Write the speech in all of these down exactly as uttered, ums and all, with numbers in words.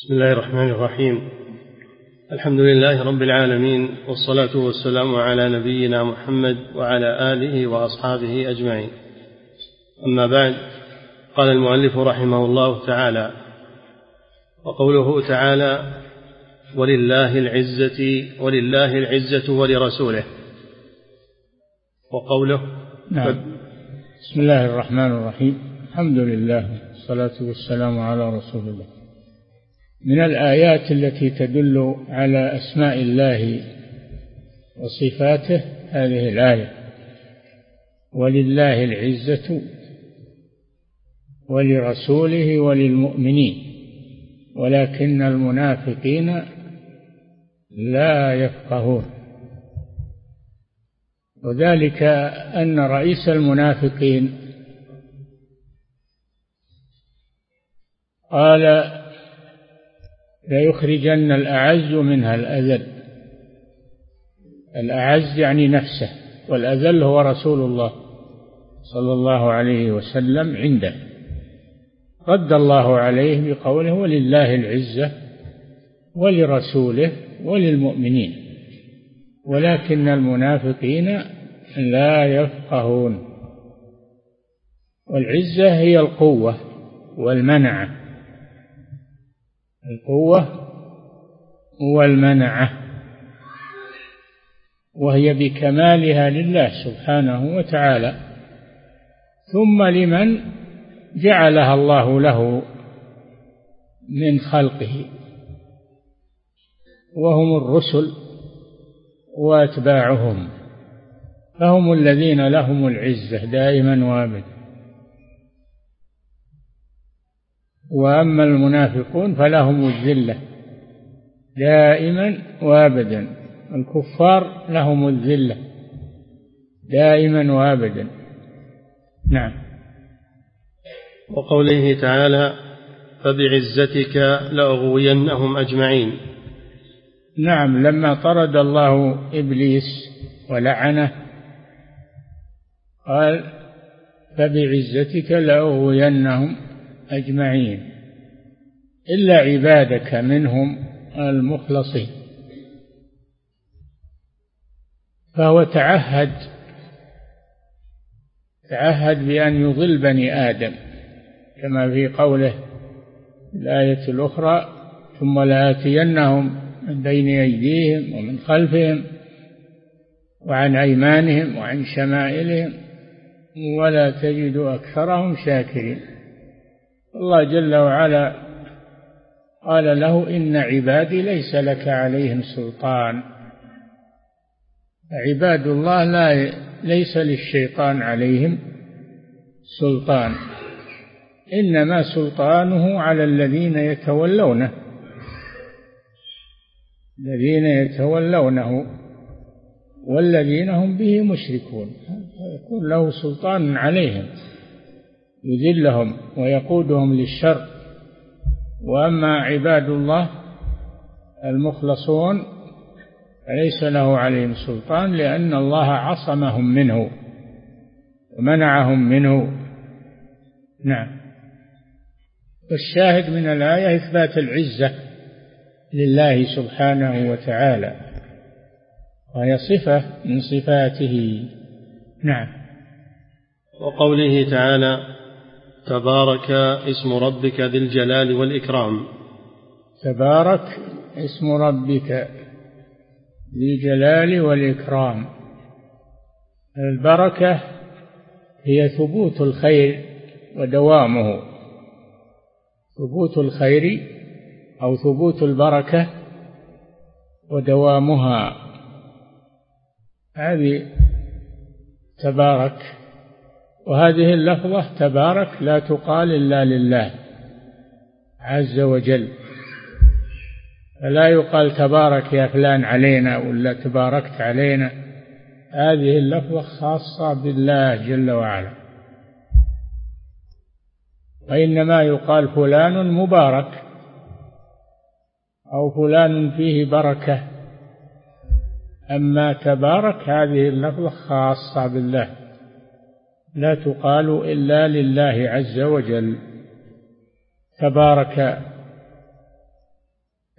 بسم الله الرحمن الرحيم. الحمد لله رب العالمين، والصلاة والسلام على نبينا محمد وعلى آله وأصحابه أجمعين. أما بعد، قال المؤلف رحمه الله تعالى: وقوله تعالى: ولله العزة ولله العزة ولرسوله. وقوله نعم. بسم الله الرحمن الرحيم. الحمد لله والصلاة والسلام على رسول الله. من الآيات التي تدل على أسماء الله وصفاته هذه الآية: ولله العزة ولرسوله وللمؤمنين ولكن المنافقين لا يفقهون. وذلك أن رئيس المنافقين قال: ليخرجن الأعز منها الأذل. الأعز يعني نفسه، والأذل هو رسول الله صلى الله عليه وسلم عنده. رد الله عليه بقوله: ولله العزة ولرسوله وللمؤمنين ولكن المنافقين لا يفقهون. والعزة هي القوة والمنعة، القوة والمنعة، وهي بكمالها لله سبحانه وتعالى، ثم لمن جعلها الله له من خلقه، وهم الرسل وأتباعهم، فهم الذين لهم العزة دائما وابدا. وأما المنافقون فلهم الذلة دائما وابدا. الكفار لهم الذلة دائما وابدا. نعم. وقوله تعالى: فبعزتك لأغوينهم أجمعين. نعم، لما طرد الله إبليس ولعنه قال: فبعزتك لأغوينهم أجمعين إلا عبادك منهم المخلصين. فهو تعهد تعهد بأن يضل بني آدم، كما في قوله الآية الأخرى: ثم لآتينهم من بين أيديهم ومن خلفهم وعن أيمانهم وعن شمائلهم ولا تجد أكثرهم شاكرين. الله جل وعلا قال له: إن عبادي ليس لك عليهم سلطان. عباد الله لا ليس للشيطان عليهم سلطان، إنما سلطانه على الذين يتولونه الذين يتولونه والذين هم به مشركون، يكون له سلطان عليهم يذلهم ويقودهم للشر. وأما عباد الله المخلصون فليس له عليهم سلطان، لأن الله عصمهم منه ومنعهم منه. نعم. والشاهد من الآية إثبات العزة لله سبحانه وتعالى، وهي صفة من صفاته. نعم. وقوله تعالى: تبارك اسم ربك ذي الجلال والإكرام. تبارك اسم ربك ذي الجلال والإكرام. البركة هي ثبوت الخير ودوامه، ثبوت الخير أو ثبوت البركة ودوامها، هذه تبارك. وهذه اللفظة تبارك لا تقال إلا لله عز وجل، فلا يقال تبارك يا فلان علينا ولا تباركت علينا. هذه اللفظة خاصة بالله جل وعلا، وإنما يقال فلان مبارك أو فلان فيه بركة. أما تبارك هذه اللفظة خاصة بالله، لا تقال إلا لله عز وجل. تبارك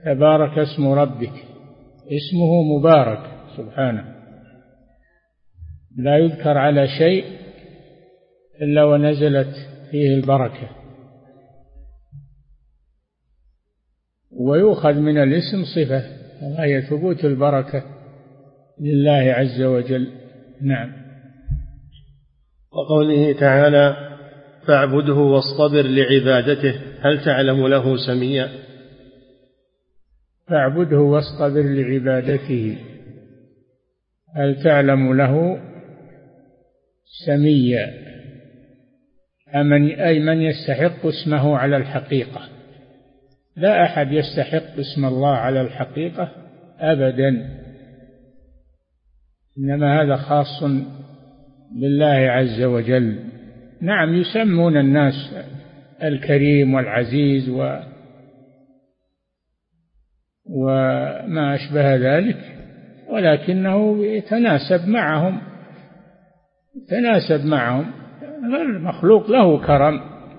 تبارك اسم ربك، اسمه مبارك سبحانه، لا يذكر على شيء إلا ونزلت فيه البركة. ويؤخذ من الاسم صفة وهي ثبوت البركة لله عز وجل. نعم. وقوله تعالى فاعبده واصطبر لعبادته، هل تعلم له سميا؟ فاعبده واصطبر لعبادته، هل تعلم له سميا؟ أي من يستحق اسمه على الحقيقة. لا أحد يستحق اسم الله على الحقيقة أبدا، إنما هذا خاص بالله عز وجل. نعم يسمون الناس الكريم والعزيز و وما أشبه ذلك، ولكنه يتناسب معهم يتناسب معهم المخلوق له كرم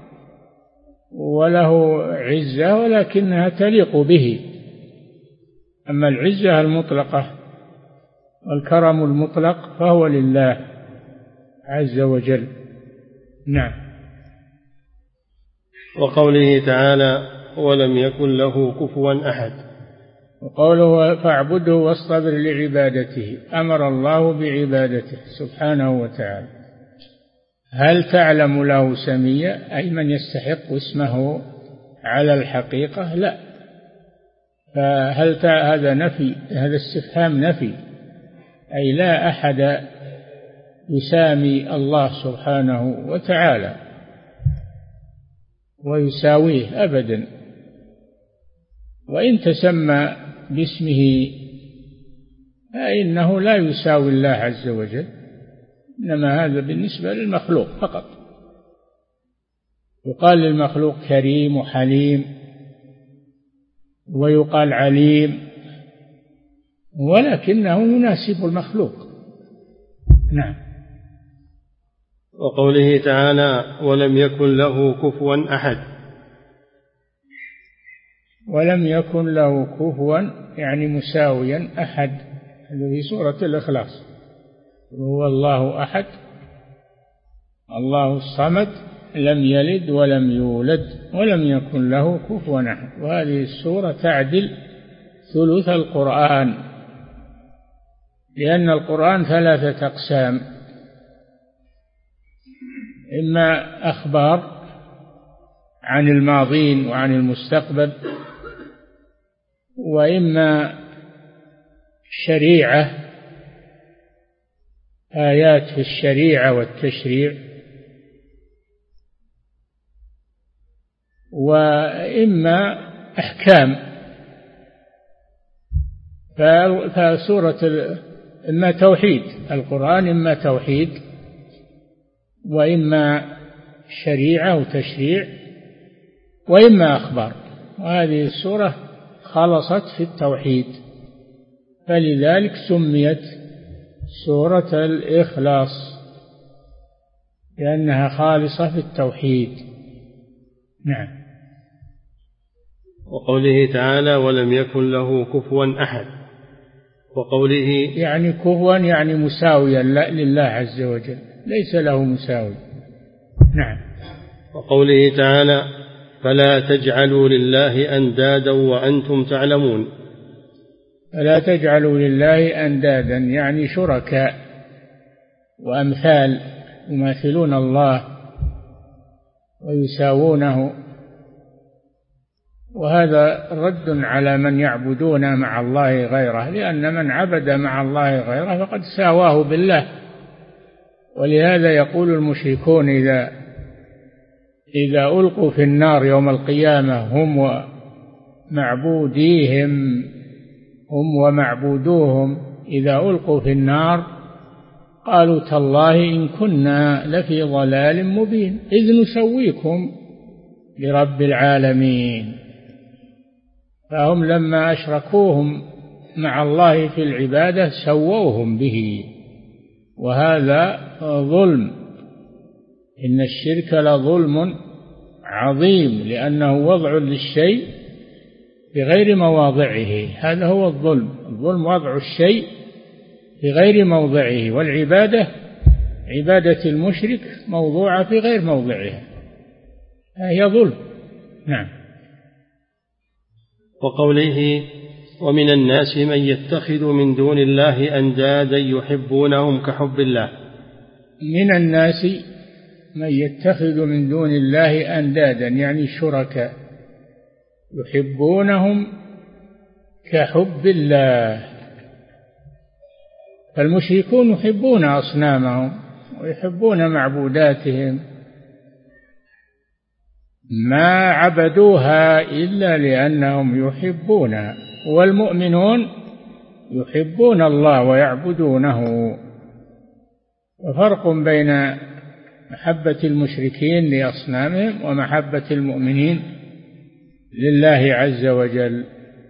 وله عزة ولكنها تليق به، أما العزة المطلقة والكرم المطلق فهو لله عز وجل. نعم. وقوله تعالى ولم يكن له كفوا أحد، وقوله فاعبده واصطبر لعبادته، أمر الله بعبادته سبحانه وتعالى. هل تعلم له سميا؟ أي من يستحق اسمه على الحقيقة؟ لا. فهل هذا نفي، هذا استفهام نفي، أي لا أحد يسامي الله سبحانه وتعالى ويساويه أبدا، وإن تسمى باسمه فإنه لا يساوي الله عز وجل، إنما هذا بالنسبة للمخلوق فقط. يقال للمخلوق كريم وحليم، ويقال عليم، ولكنه يناسب المخلوق. نعم. وقوله تعالى ولم يكن له كفوا أحد، ولم يكن له كفوا يعني مساويا أحد، هذا في سورة الإخلاص. هو الله أحد الله الصمد لم يلد ولم يولد ولم يكن له كفوا أحد. وهذه السورة تعدل ثلث القرآن، لأن القرآن ثلاثة أقسام: إما أخبار عن الماضين وعن المستقبل، وإما شريعة آيات في الشريعة والتشريع، وإما أحكام. فسورة إما توحيد، القرآن إما توحيد وإما شريعة وتشريع وإما أخبار، وهذه السورة خلصت في التوحيد، فلذلك سميت سورة الإخلاص، لأنها خالصة في التوحيد. نعم. وقوله تعالى ولم يكن له كفوا أحد، وقوله يعني كفوا يعني مساويا لله عز وجل، ليس له مساوي. نعم. وقوله تعالى فلا تجعلوا لله أندادا وأنتم تعلمون، فلا تجعلوا لله أندادا يعني شركاء وأمثال يماثلون الله ويساوونه، وهذا رد على من يعبدون مع الله غيره، لأن من عبد مع الله غيره فقد ساواه بالله. ولهذا يقول المشركون إذا إذا ألقوا في النار يوم القيامة هم ومعبوديهم هم ومعبودوهم إذا ألقوا في النار قالوا تالله إن كنا لفي ضلال مبين إذ نسويكم برب العالمين. فهم لما أشركوهم مع الله في العبادة سووهم به، وهذا ظلم. إن الشرك لظلم عظيم، لأنه وضع للشيء في غير مواضعه، هذا هو الظلم. الظلم وضع الشيء في غير موضعه، والعبادة عبادة المشرك موضوعة في غير موضعها، هي ظلم. نعم. وقوله ومن الناس من يتخذ من دون الله أندادا يحبونهم كحب الله. من الناس من يتخذ من دون الله أندادا يعني شركاء يحبونهم كحب الله. فالمشركون يحبون أصنامهم ويحبون معبوداتهم، ما عبدوها إلا لأنهم يحبونها، والمؤمنون يحبون الله ويعبدونه. وفرق بين محبة المشركين لأصنامهم ومحبة المؤمنين لله عز وجل.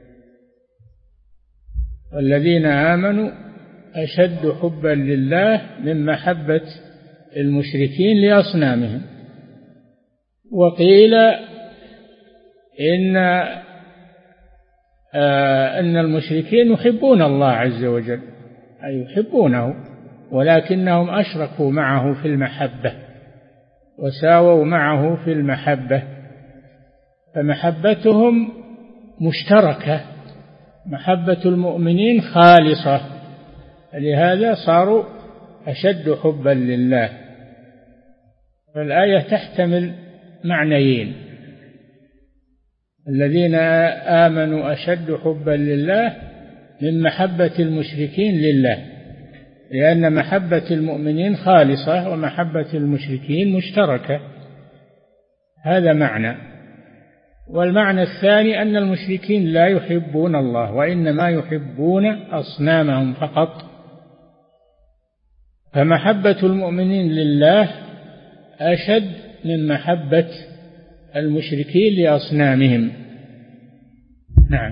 والذين آمنوا أشد حبا لله من محبة المشركين لأصنامهم. وقيل إن آه أن المشركين يحبون الله عز وجل، أي يحبونه، ولكنهم أشركوا معه في المحبة وساووا معه في المحبة، فمحبتهم مشتركة، محبة المؤمنين خالصة، لهذا صاروا أشد حبا لله. فالآية تحتمل معنيين: الذين آمنوا أشد حبا لله من محبة المشركين لله، لأن محبة المؤمنين خالصة ومحبة المشركين مشتركة، هذا معنى. والمعنى الثاني أن المشركين لا يحبون الله، وإنما يحبون أصنامهم فقط، فمحبة المؤمنين لله أشد من محبة المشركين لأصنامهم. نعم.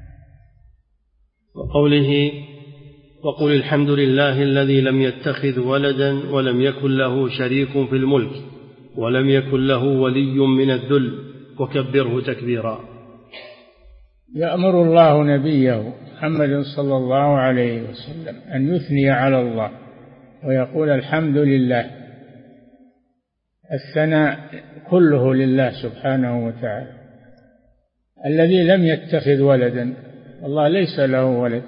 وقوله وقل الحمد لله الذي لم يتخذ ولدا ولم يكن له شريك في الملك ولم يكن له ولي من الذل وكبره تكبيرا. يأمر الله نبيه محمد صلى الله عليه وسلم أن يثني على الله ويقول الحمد لله، الثناء كله لله سبحانه وتعالى الذي لم يتخذ ولدا. الله ليس له ولد،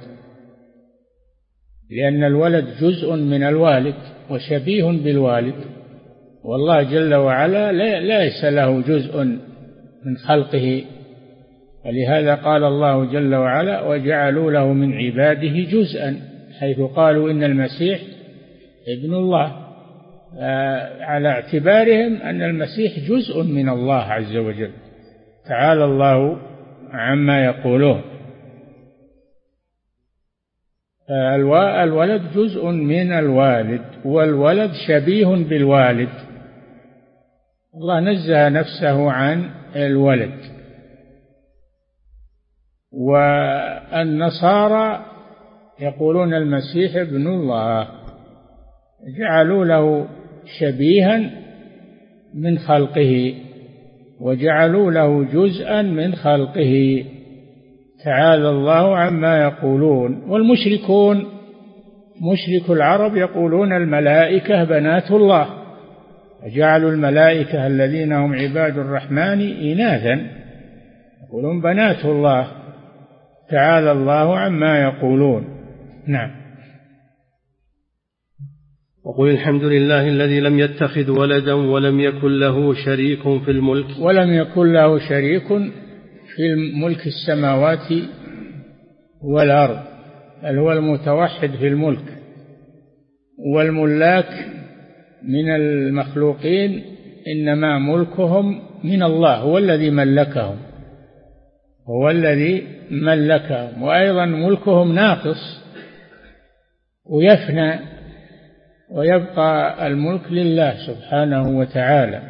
لأن الولد جزء من الوالد وشبيه بالوالد، والله جل وعلا ليس له جزء من خلقه، ولهذا قال الله جل وعلا وجعلوا له من عباده جزءا، حيث قالوا إن المسيح ابن الله، على اعتبارهم أن المسيح جزء من الله عز وجل، تعالى الله عما يقولون. الولد جزء من الوالد، والولد شبيه بالوالد، الله نزه نفسه عن الولد. والنصارى يقولون المسيح ابن الله، جعلوا له شبيها من خلقه وجعلوا له جزءا من خلقه، تعالى الله عما يقولون. والمشركون مشرك العرب يقولون الملائكة بنات الله، جعلوا الملائكة الذين هم عباد الرحمن إناثا، يقولون بنات الله، تعالى الله عما يقولون. نعم. وقل الحمد لله الذي لم يتخذ ولدا ولم يكن له شريك في الملك ولم يكن له شريك في ملك السماوات والأرض، بل هو المتوحد في الملك. والملاك من المخلوقين إنما ملكهم من الله، هو الذي ملكهم هو الذي ملكهم وأيضا ملكهم ناقص ويفنى، ويبقى الملك لله سبحانه وتعالى،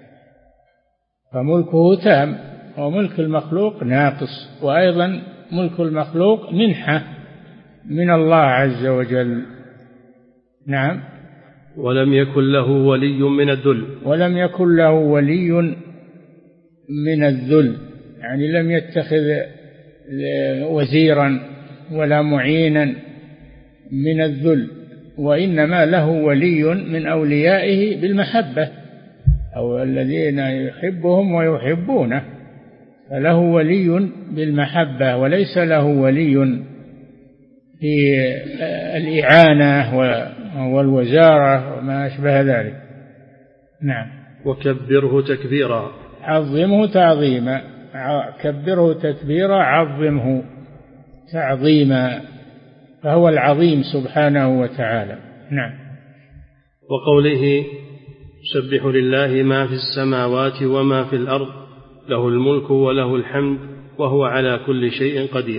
فملكه تام، وملك المخلوق ناقص، وأيضا ملك المخلوق منحة من الله عز وجل. نعم. ولم يكن له ولي من الذل ولم يكن له ولي من الذل، يعني لم يتخذ وزيرا ولا معينا من الذل، وإنما له ولي من أوليائه بالمحبة، أو الذين يحبهم ويحبونه، فله ولي بالمحبة وليس له ولي في الإعانة والوزارة وما أشبه ذلك. نعم. وكبره تكبيرا. عظمه تعظيما. كبره تكبيرا، عظمه تعظيما، فهو العظيم سبحانه وتعالى. نعم. وقوله يسبح لله ما في السماوات وما في الأرض له الملك وله الحمد وهو على كل شيء قدير.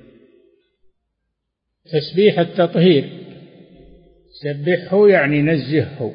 تسبيح التطهير، سبحه يعني نزهه،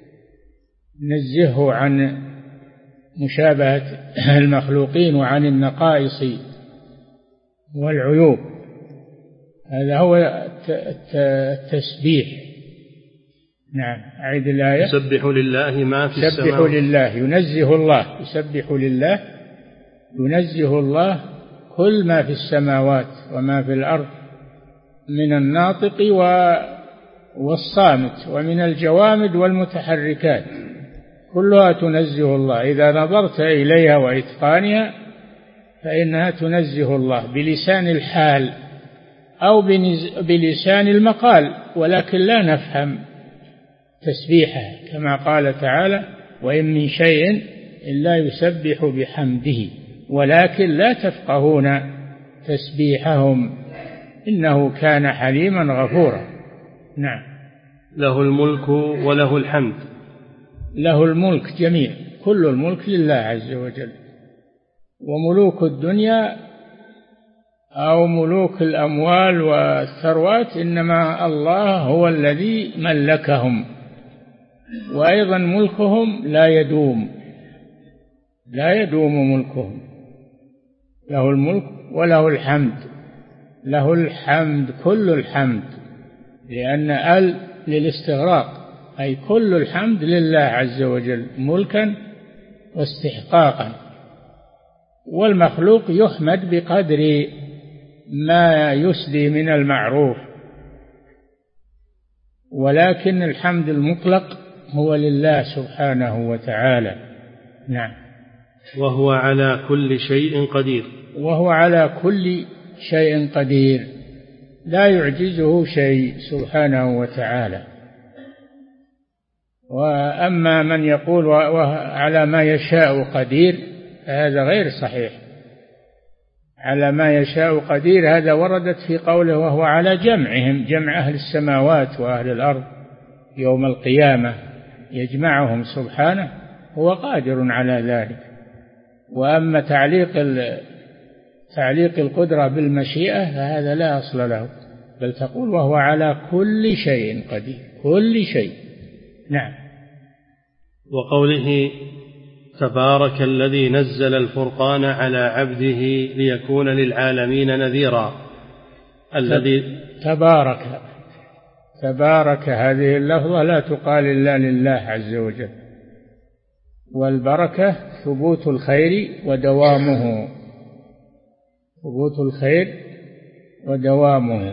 نزهه عن مشابهة المخلوقين وعن النقائص والعيوب، هذا هو التسبيح. نعم. أعيد الآية. يسبح لله ما في السماوات. يسبح لله، ينزه الله، يسبح لله ينزه الله كل ما في السماوات وما في الأرض من الناطق والصامت ومن الجوامد والمتحركات، كلها تنزه الله. إذا نظرت إليها وإتقانها فإنها تنزه الله بلسان الحال أو بلسان المقال، ولكن لا نفهم تسبيحها، كما قال تعالى: وإن من شيء إلا يسبح بحمده ولكن لا تفقهون تسبيحهم إنه كان حليما غفورا. نعم. له الملك وله الحمد. له الملك جميع، كل الملك لله عز وجل، وملوك الدنيا أو ملوك الأموال والثروات إنما الله هو الذي ملكهم، وأيضا ملكهم لا يدوم، لا يدوم ملكهم. له الملك وله الحمد، له الحمد كل الحمد، لأن ال للاستغراق، أي كل الحمد لله عز وجل ملكا واستحقاقا، والمخلوق يحمد بقدر ما يسدي من المعروف، ولكن الحمد المطلق هو لله سبحانه وتعالى. نعم. وهو على كل شيء قدير. وهو على كل شيء قدير، لا يعجزه شيء سبحانه وتعالى. وأما من يقول وعلى ما يشاء قدير فهذا غير صحيح. على ما يشاء قدير هذا وردت في قوله وهو على جمعهم، جمع أهل السماوات وأهل الأرض يوم القيامة يجمعهم سبحانه، هو قادر على ذلك. وأما تعليق تعليق القدرة بالمشيئة فهذا لا أصل له، بل تقول وهو على كل شيء قدير، كل شيء. نعم. وقوله تبارك الذي نزل الفرقان على عبده ليكون للعالمين نذيرا. الذي تبارك، تبارك هذه اللفظة لا تقال إلا لله عز وجل، والبركة ثبوت الخير ودوامه، ثبوت الخير ودوامه.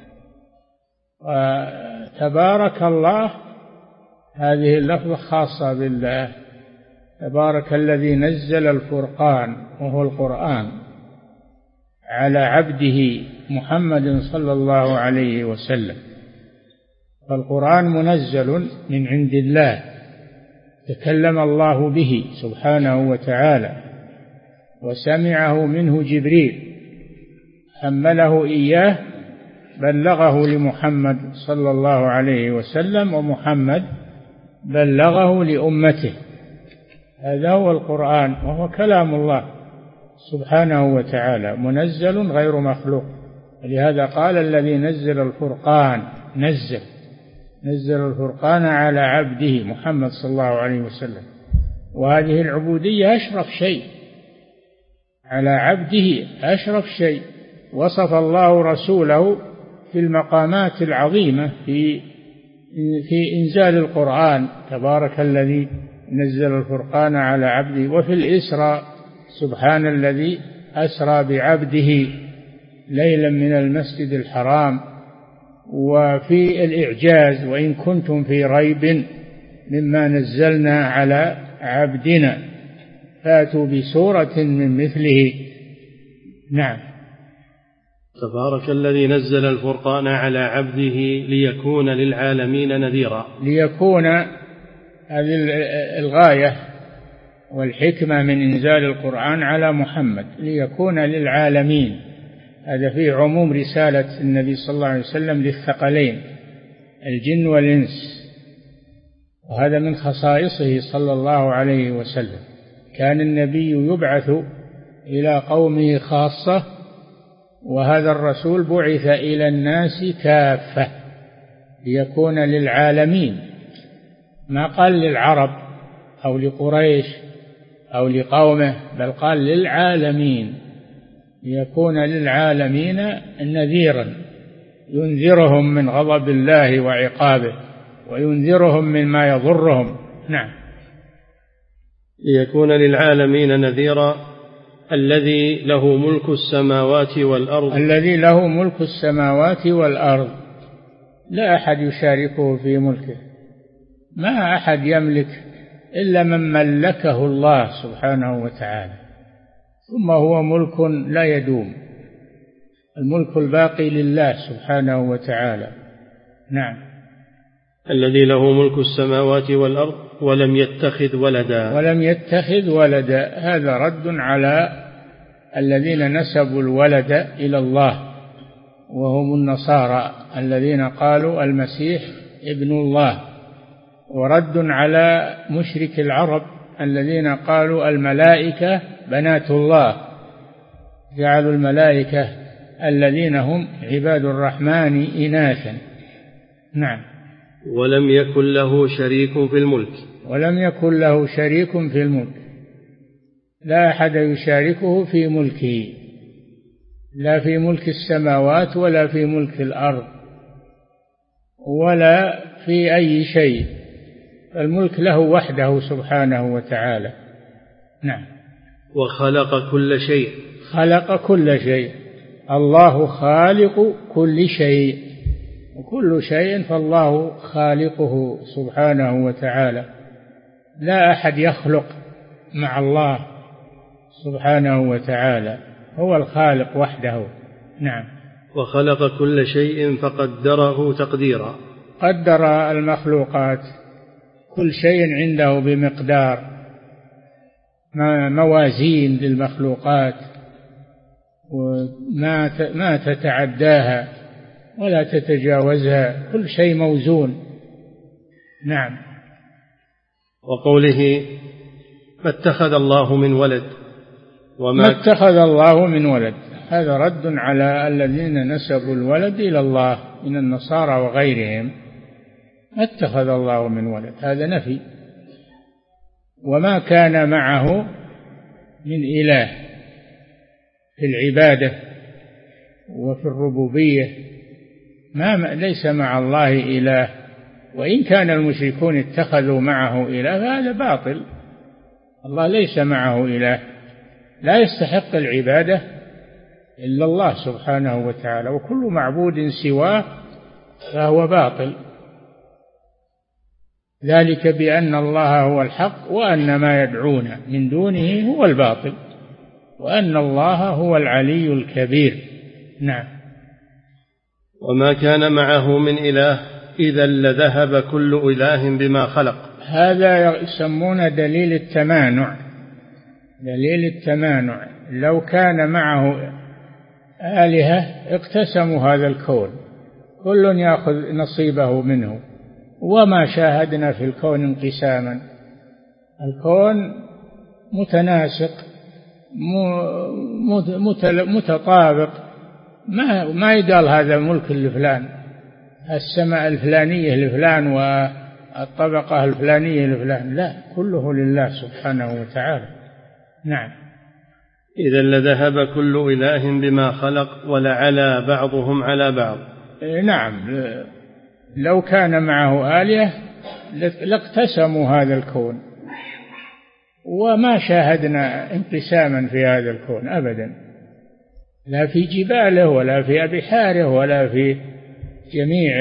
وتبارك الله هذه اللفظة خاصة بالله. تبارك الذي نزل الفرقان وهو القرآن على عبده محمد صلى الله عليه وسلم، فالقرآن منزل من عند الله، تكلم الله به سبحانه وتعالى، وسمعه منه جبريل، حمله إياه، بلغه لمحمد صلى الله عليه وسلم، ومحمد بلغه لأمته. هذا هو القرآن، وهو كلام الله سبحانه وتعالى منزل غير مخلوق. لهذا قال الذي نزل الفرقان، نزل نزل الفرقان على عبده محمد صلى الله عليه وسلم. وهذه العبودية أشرف شيء، على عبده أشرف شيء. وصف الله رسوله في المقامات العظيمة في في إنزال القرآن، تبارك الذي نزل الفرقان على عبده. وفي الإسراء سبحان الذي أسرى بعبده ليلا من المسجد الحرام. وفي الإعجاز وإن كنتم في ريب مما نزلنا على عبدنا فاتوا بسورة من مثله. نعم. تبارك الذي نزل الفرقان على عبده ليكون للعالمين نذيرا. ليكون هذه الغاية والحكمة من إنزال القرآن على محمد ليكون للعالمين. هذا فيه عموم رسالة النبي صلى الله عليه وسلم للثقلين الجن والإنس، وهذا من خصائصه صلى الله عليه وسلم. كان النبي يبعث إلى قومه خاصة، وهذا الرسول بعث إلى الناس كافة ليكون للعالمين. ما قال للعرب أو لقريش أو لقومه، بل قال للعالمين ليكون للعالمين نذيرا ينذرهم من غضب الله وعقابه وينذرهم مما يضرهم. نعم. ليكون للعالمين نذيرا الذي له ملك السماوات والأرض. الذي له ملك السماوات والأرض، لا أحد يشاركه في ملكه، ما أحد يملك إلا من ملكه الله سبحانه وتعالى، ثم هو ملك لا يدوم، الملك الباقي لله سبحانه وتعالى. نعم. الذي له ملك السماوات والأرض ولم يتخذ ولدا. ولم يتخذ ولدا، هذا رد على الذين نسبوا الولد إلى الله وهم النصارى الذين قالوا المسيح ابن الله، ورد على مشرك العرب الذين قالوا الملائكة بنات الله، جعلوا الملائكة الذين هم عباد الرحمن إناثا. نعم. ولم يكن له شريك في الملك. ولم يكن له شريك في الملك، لا أحد يشاركه في ملكه، لا في ملك السماوات ولا في ملك الأرض ولا في أي شيء، الملك له وحده سبحانه وتعالى. نعم. وخلق كل شيء. خلق كل شيء، الله خالق كل شيء، وكل شيء فالله خالقه سبحانه وتعالى، لا أحد يخلق مع الله سبحانه وتعالى، هو الخالق وحده. نعم. وخلق كل شيء فقدره تقديرا. قدر المخلوقات، كل شيء عنده بمقدار، موازين للمخلوقات وما ما تتعداها ولا تتجاوزها، كل شيء موزون. نعم. وقوله ما اتخذ الله من ولد. وما ما اتخذ الله من ولد، هذا رد على الذين نسبوا الولد إلى الله من النصارى وغيرهم. ما اتخذ الله من ولد، هذا نفي. وما كان معه من إله في العبادة وفي الربوبية، ما ليس مع الله إله، وإن كان المشركون اتخذوا معه إله فهذا باطل. الله ليس معه إله، لا يستحق العبادة إلا الله سبحانه وتعالى، وكل معبود سواه فهو باطل. ذلك بأن الله هو الحق وأن ما يدعون من دونه هو الباطل وأن الله هو العلي الكبير. نعم. وما كان معه من إله إذا لذهب كل إله بما خلق. هذا يسمون دليل التمانع. دليل التمانع، لو كان معه آلهة اقتسموا هذا الكون، كل يأخذ نصيبه منه، وما شاهدنا في الكون انقساما. الكون متناسق متطابق، ما ما يقال هذا ملك لفلان، السماء الفلانية لفلان والطبقة الفلانية لفلان، لا، كله لله سبحانه وتعالى. نعم. إذا لذهب كل إله بما خلق ولعلى بعضهم على بعض. نعم، لو كان معه آلهة لاقتسموا هذا الكون، وما شاهدنا انقساما في هذا الكون أبدا. لا في جباله ولا في أبحاره ولا في جميع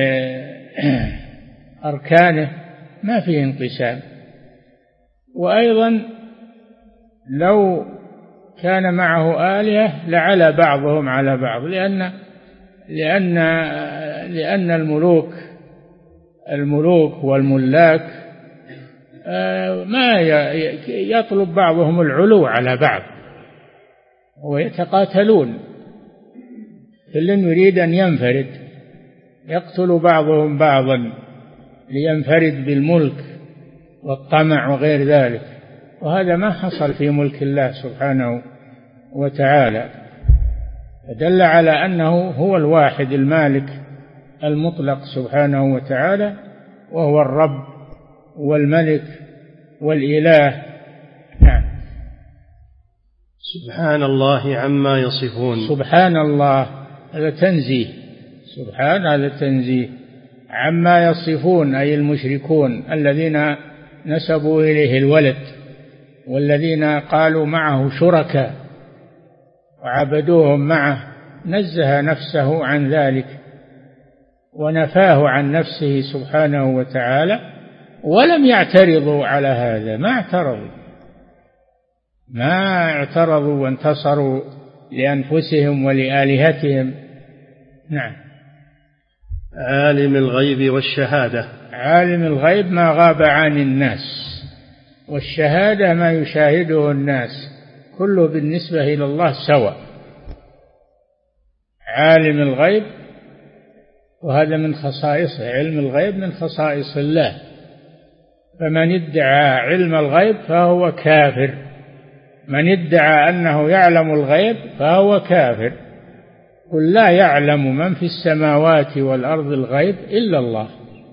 أركانه، ما فيه انقسام. وأيضا لو كان معه آلهة لعلى بعضهم على بعض، لأن لأن لأن الملوك الملوك والملاك ما يطلب بعضهم العلو على بعض ويتقاتلون، كل يريد أن ينفرد، يقتل بعضهم بعضا لينفرد بالملك والطمع وغير ذلك، وهذا ما حصل في ملك الله سبحانه وتعالى، فدل على أنه هو الواحد المالك المطلق سبحانه وتعالى، وهو الرب والملك والإله. نعم. سبحان الله عما يصفون. سبحان الله، هذا تنزيه، سبحان هذا تنزيه، عما يصفون أي المشركون الذين نسبوا إليه الولد والذين قالوا معه شركاء وعبدوهم معه، نزه نفسه عن ذلك ونفاه عن نفسه سبحانه وتعالى، ولم يعترضوا على هذا، ما اعترضوا ما اعترضوا وانتصروا لأنفسهم ولآلهتهم. نعم. عالم الغيب والشهادة. عالم الغيب ما غاب عن الناس، والشهادة ما يشاهده الناس، كله بالنسبة إلى الله سواء. عالم الغيب، وهذا من خصائصه، علم الغيب من خصائص الله، فمن ادعى علم الغيب فهو كافر، من ادعى أنه يعلم الغيب فهو كافر. قل لا يعلم من في السماوات والأرض الغيب إلا الله،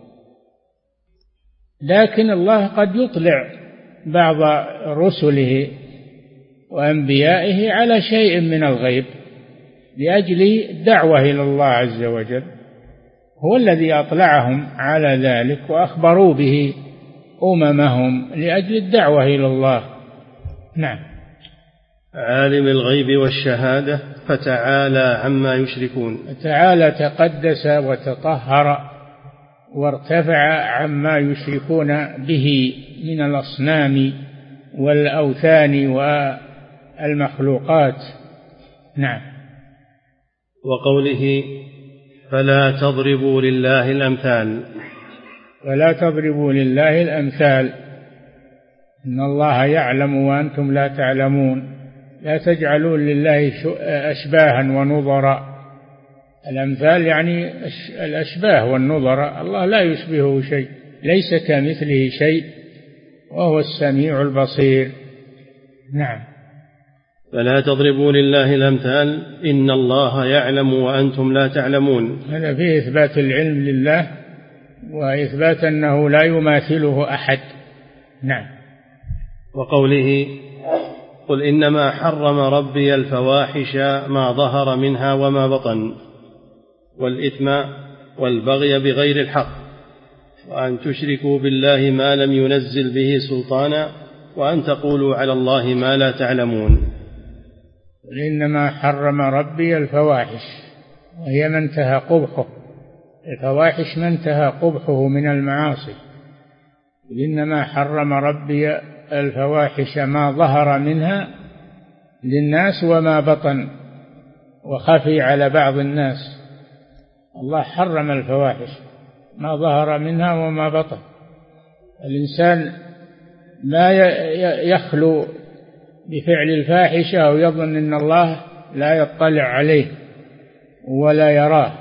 لكن الله قد يطلع بعض رسله وأنبيائه على شيء من الغيب لأجل الدعوة إلى الله عز وجل، هو الذي أطلعهم على ذلك وأخبروا به أممهم لأجل الدعوة إلى الله. نعم. عالم الغيب والشهادة فتعالى عما يشركون. تعالى تقدس وتطهر وارتفع عما يشركون به من الأصنام والأوثان والمخلوقات. نعم. وقوله فلا تضربوا لله الأمثال. ولا تضربوا لله الأمثال، إن الله يعلم وأنتم لا تعلمون، لا تجعلوا لله أشباها ونظرا. الأمثال يعني الأشباه والنظر، الله لا يشبهه شيء، ليس كمثله شيء وهو السميع البصير. نعم. فلا تضربوا لله الأمثال إن الله يعلم وأنتم لا تعلمون. هذا فيه إثبات العلم لله وإثبات أنه لا يماثله أحد. نعم. وقوله قل إنما حرم ربي الفواحش ما ظهر منها وما بطن والإثم والبغي بغير الحق وأن تشركوا بالله ما لم ينزل به سلطانا وأن تقولوا على الله ما لا تعلمون. إنما حرم ربي الفواحش، وهي ما انتهى قبحه، الفواحش ما انتهى قبحه من المعاصي. إنما حرم ربي الفواحش ما ظهر منها للناس وما بطن وخفي على بعض الناس. الله حرم الفواحش ما ظهر منها وما بطن. الإنسان لا يخلو بفعل الفاحشة أو يظن أن الله لا يطلع عليه ولا يراه،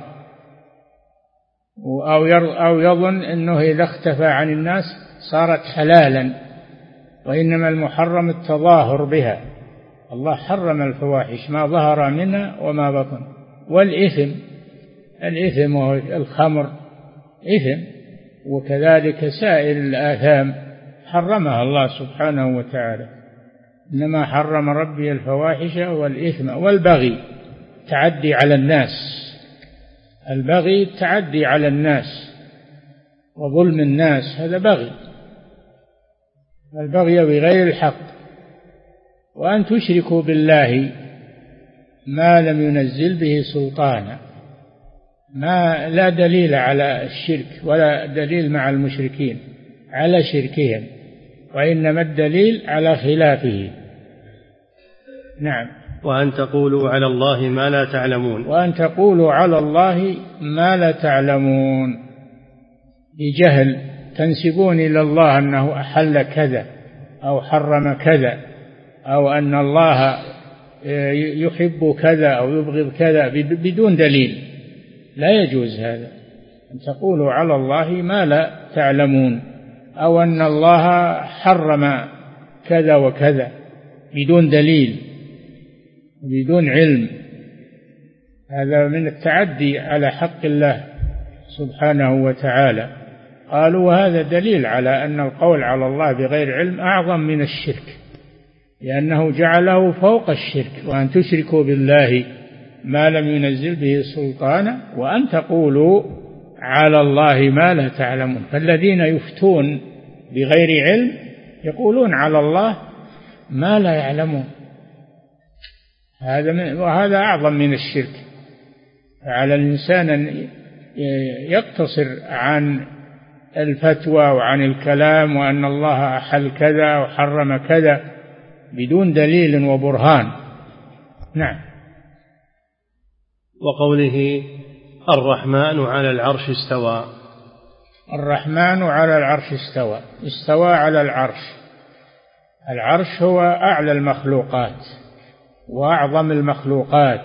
أو يظن أنه إذا اختفى عن الناس صارت حلالا، وإنما المحرم التظاهر بها. الله حرم الفواحش ما ظهر منها وما بطن. والإثم، الإثم والخمر إثم، وكذلك سائر الآثام حرمها الله سبحانه وتعالى. إنما حرم ربي الفواحش والإثم والبغي، تعدي على الناس، البغي التعدي على الناس وظلم الناس، هذا بغي، البغي بغير الحق. وأن تشركوا بالله ما لم ينزل به سلطانا. ما لا دليل على الشرك ولا دليل مع المشركين على شركهم، وإنما الدليل على خلافه. نعم. وأن تقولوا على الله ما لا تعلمون. وأن تقولوا على الله ما لا تعلمون، بجهل تنسبون إلى الله أنه أحل كذا أو حرم كذا، أو أن الله يحب كذا أو يبغض كذا بدون دليل، لا يجوز هذا. أن تقولوا على الله ما لا تعلمون، أو أن الله حرم كذا وكذا بدون دليل بدون علم، هذا من التعدي على حق الله سبحانه وتعالى. قالوا وهذا دليل على أن القول على الله بغير علم أعظم من الشرك، لأنه جعله فوق الشرك. وأن تشركوا بالله ما لم ينزل به سلطانا وأن تقولوا على الله ما لا تعلمون. فالذين يفتون بغير علم يقولون على الله ما لا يعلمون، هذا وهذا أعظم من الشرك. على الإنسان أن يقتصر عن الفتوى وعن الكلام وأن الله أحل كذا وحرم كذا بدون دليل وبرهان. نعم. وقوله الرحمن على العرش استوى. الرحمن على العرش استوى، استوى على العرش. العرش هو أعلى المخلوقات وأعظم المخلوقات،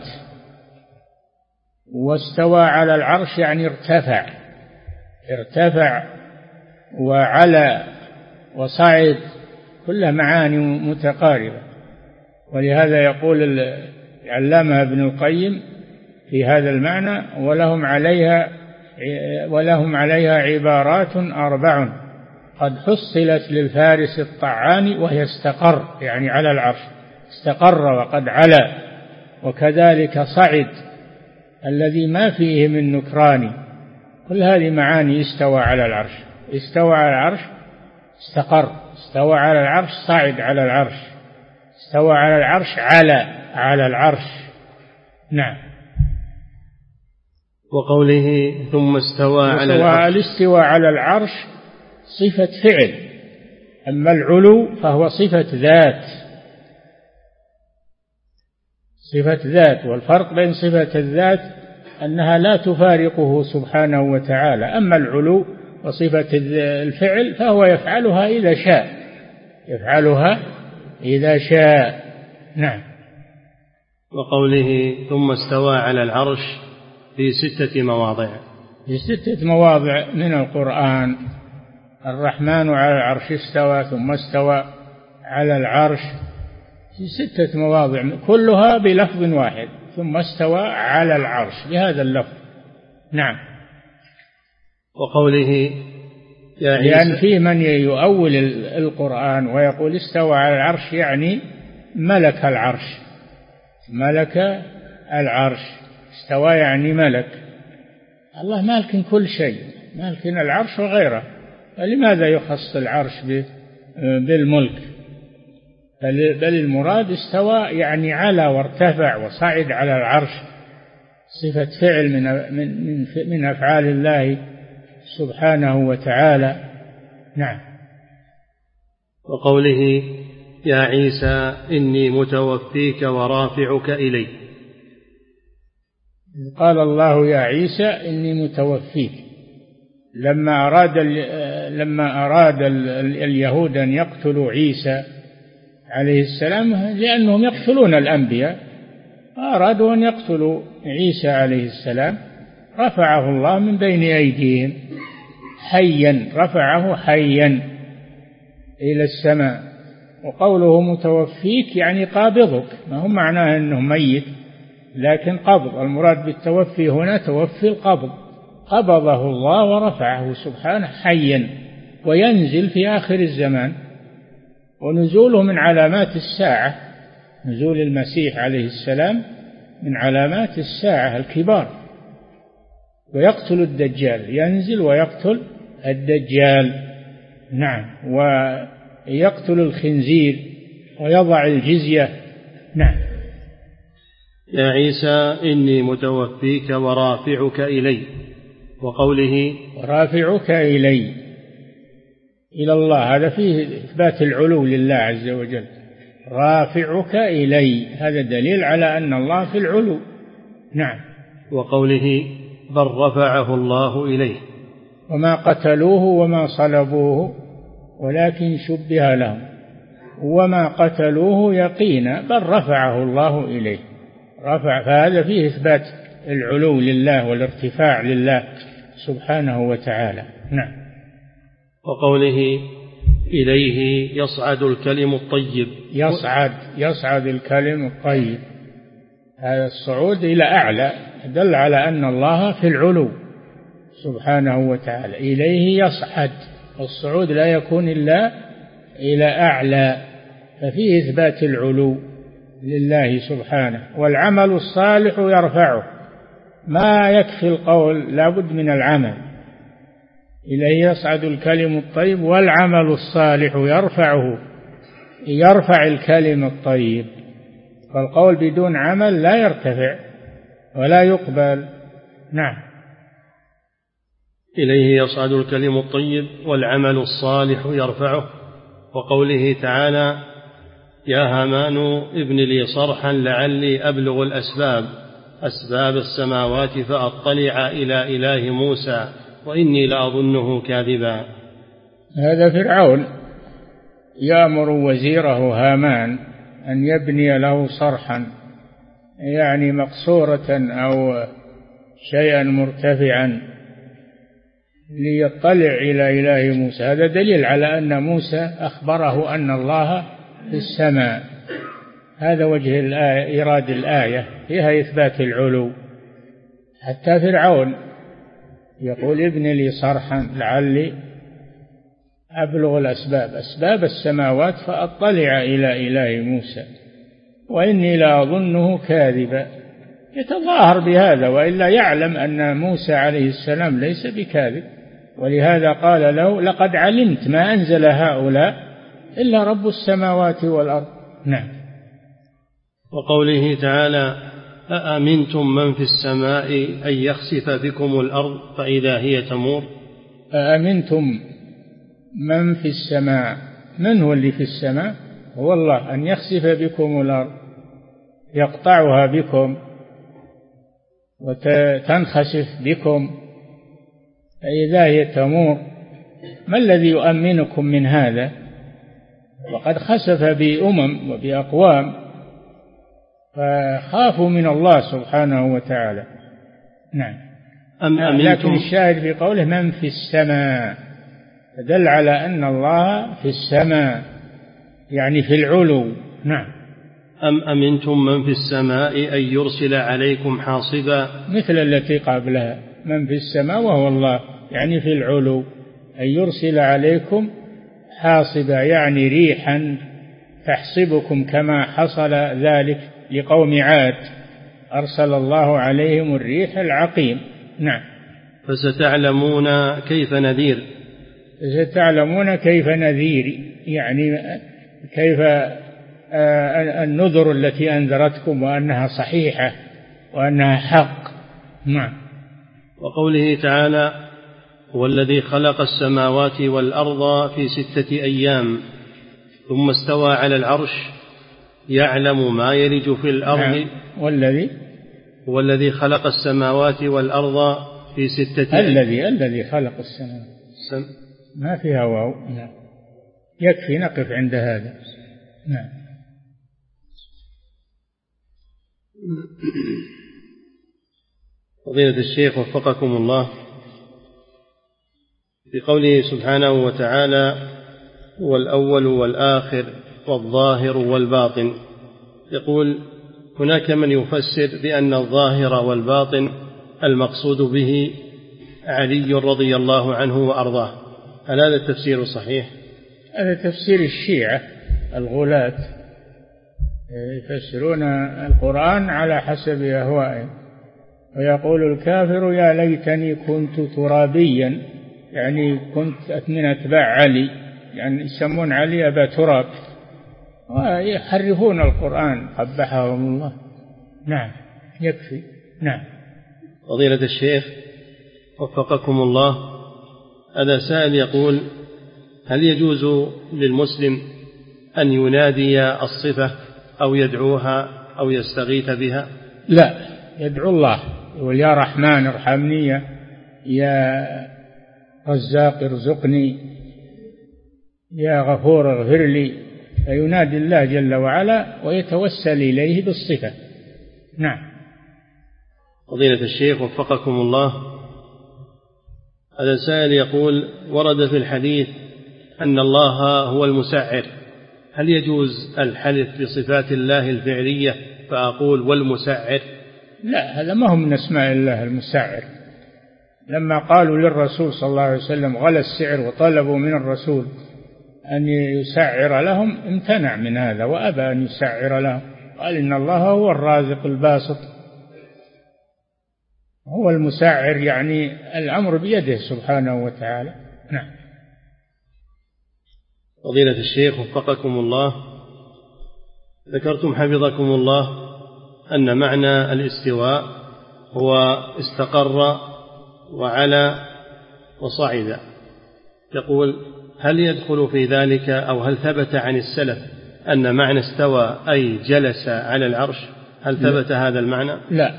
واستوى على العرش يعني ارتفع ارتفع وعلى وصعد، كلها معاني متقاربة. ولهذا يقول العلامة ابن القيم في هذا المعنى: ولهم عليها ولهم عليها عبارات أربع قد حصلت للفارس الطعان، وهي استقر يعني على العرش، استقر وقد علا، وكذلك صعد الذي ما فيه من نكران. كل هذه معاني استوى على العرش. استوى على العرش استقر، استوى على العرش صعد على العرش، استوى على العرش علا على العرش. نعم. وقوله ثم استوى على العرش. الاستواء على العرش صفة فعل، أما العلو فهو صفة ذات، صفة ذات. والفرق بين صفة الذات أنها لا تفارقه سبحانه وتعالى، أما العلو وصفة الفعل فهو يفعلها إذا شاء، يفعلها إذا شاء. نعم. وقوله ثم استوى على العرش في ستة مواضع. في ستة مواضع من القرآن. الرحمن على العرش استوى، ثم استوى على العرش في ستة مواضع كلها بلفظ واحد: ثم استوى على العرش، بهذا اللفظ. نعم. وقوله يا عيسى، لأن في من يؤول القرآن ويقول استوى على العرش يعني ملك العرش، ملك العرش، استوى يعني ملك. الله مالك كل شيء، مالك العرش وغيره، فلماذا يخص العرش بالملك؟ بل المراد استوى يعني على وارتفع وصعد على العرش، صفة فعل من من من أفعال الله سبحانه وتعالى. نعم. وقوله يا عيسى إني متوفيك ورافعك إلي. قال الله يا عيسى إني متوفيك لما أراد لما أراد اليهود أن يقتلوا عيسى عليه السلام، لأنهم يقتلون الأنبياء، أرادوا أن يقتلوا عيسى عليه السلام، رفعه الله من بين أيديهم حيا، رفعه حيا إلى السماء. وقوله متوفيك يعني قابضك، ما هو معناه أنه ميت، لكن قبض. المراد بالتوفي هنا توفي القبض، قبضه الله ورفعه سبحانه حيا، وينزل في آخر الزمان. ونزوله من علامات الساعة، نزول المسيح عليه السلام من علامات الساعة الكبار. ويقتل الدجال، ينزل ويقتل الدجال. نعم. ويقتل الخنزير ويضع الجزية. نعم. يا عيسى إني متوفيك ورافعك إلي، وقوله رافعك إلي إلى الله، هذا فيه إثبات العلو لله عز وجل. رافعك إلي هذا دليل على أن الله في العلو. نعم. وقوله بل رفعه الله إليه، وما قتلوه وما صلبوه ولكن شبه لهم، وما قتلوه يقينا بل رفعه الله إليه. رفع، فهذا فيه إثبات العلو لله والارتفاع لله سبحانه وتعالى. نعم. وقوله إليه يصعد الكلم الطيب، يصعد يصعد الكلم الطيب، هذا الصعود إلى أعلى دل على أن الله في العلو سبحانه وتعالى. إليه يصعد، الصعود لا يكون إلا إلى أعلى، ففيه إثبات العلو لله سبحانه. والعمل الصالح يرفعه، ما يكفي القول، لا بد من العمل. إليه يصعد الكلم الطيب والعمل الصالح يرفعه، يرفع الكلم الطيب، فالقول بدون عمل لا يرتفع ولا يقبل. نعم. إليه يصعد الكلم الطيب والعمل الصالح يرفعه. وقوله تعالى يا هامان ابن لي صرحا لعلي أبلغ الأسباب أسباب السماوات فأطلع إلى إله موسى وإني لأظنه كاذبا. هذا فرعون يأمر وزيره هامان أن يبني له صرحا، يعني مقصورة أو شيئا مرتفعا ليطلع إلى إله موسى. هذا دليل على أن موسى أخبره أن الله في السماء. هذا وجه الآية، إيراد الآية فيها إثبات العلو. حتى فرعون يقول ابن لي صرحا لعلي أبلغ الأسباب أسباب السماوات فأطلع إلى إله موسى وإني لأظنه كاذبا. يتظاهر بهذا، وإلا يعلم أن موسى عليه السلام ليس بكاذب، ولهذا قال له لقد علمت ما أنزل هؤلاء إلا رب السماوات والأرض. نعم. وقوله تعالى أأمنتم من في السماء أن يخسف بكم الأرض فإذا هي تمور. أأمنتم من في السماء، من هو اللي في السماء؟ هو الله. أن يخسف بكم الأرض، يقطعها بكم وتنخسف بكم فإذا هي تمور. ما الذي يؤمنكم من هذا؟ وقد خسف بأمم وبأقوام فخافوا من الله سبحانه وتعالى. نعم. أم لكن الشاهد في قوله من في السماء دل على أن الله في السماء، يعني في العلو. نعم. أم أمنتم من في السماء أن يرسل عليكم حاصبا، مثل التي قبلها من في السماء وهو الله، يعني في العلو. أن يرسل عليكم حاصبا يعني ريحا تحصبكم كما حصل ذلك لقوم عاد، أرسل الله عليهم الريح العقيم. نعم. فستعلمون كيف نذير. فستعلمون كيف نذير يعني كيف النذر التي أنذرتكم وأنها صحيحة وأنها حق. نعم. وقوله تعالى هو الذي خلق السماوات والأرض في ستة أيام ثم استوى على العرش يعلم ما يلج في الأرض. نعم. والذي هو الذي خلق السماوات والأرض في ستة أيام. الذي الذي خلق السماوات سم... ما فيها واو. نعم. يكفي نقف عند هذا. نعم. فضيلة الشيخ وفقكم الله، في قوله سبحانه وتعالى هو الأول والآخر والظاهر والباطن، يقول هناك من يفسر بأن الظاهر والباطن المقصود به علي رضي الله عنه وأرضاه، هل هذا التفسير صحيح؟ هذا تفسير الشيعة الغلاة، يفسرون القرآن على حسب أهوائهم، ويقول الكافر يا ليتني كنت ترابيا، يعني كنت من أتباع علي، يعني يسمون علي أبا تراب، ويحرفون القرآن قبحهم الله. نعم. يكفي. نعم. فضيلة الشيخ وفقكم الله، هذا سائل يقول: هل يجوز للمسلم أن ينادي الصفة أو يدعوها أو يستغيث بها؟ لا، يدعو الله، يقول: يا رحمن ارحمني، يا رزاق ارزقني، يا غفور اغفر لي، فينادي الله جل وعلا ويتوسل إليه بالصفة. نعم. فضيلة الشيخ وفقكم الله، هذا سائل يقول: ورد في الحديث أن الله هو المسعر، هل يجوز الحلف بصفات الله الفعلية فأقول والمسعر؟ لا، هذا ما هو من أسماء الله المسعر. لما قالوا للرسول صلى الله عليه وسلم غلى السعر وطلبوا من الرسول أن يسعر لهم، امتنع من هذا وأبى أن يسعر لهم، قال: إن الله هو الرازق الباسط، هو المسعر، يعني الأمر بيده سبحانه وتعالى. نعم. فضيلة الشيخ وفقكم الله، ذكرتم حفظكم الله أن معنى الاستواء هو استقر وعلى وصعد، يقول: هل يدخل في ذلك أو هل ثبت عن السلف أن معنى استوى أي جلس على العرش؟ هل ثبت لا. هذا المعنى؟ لا،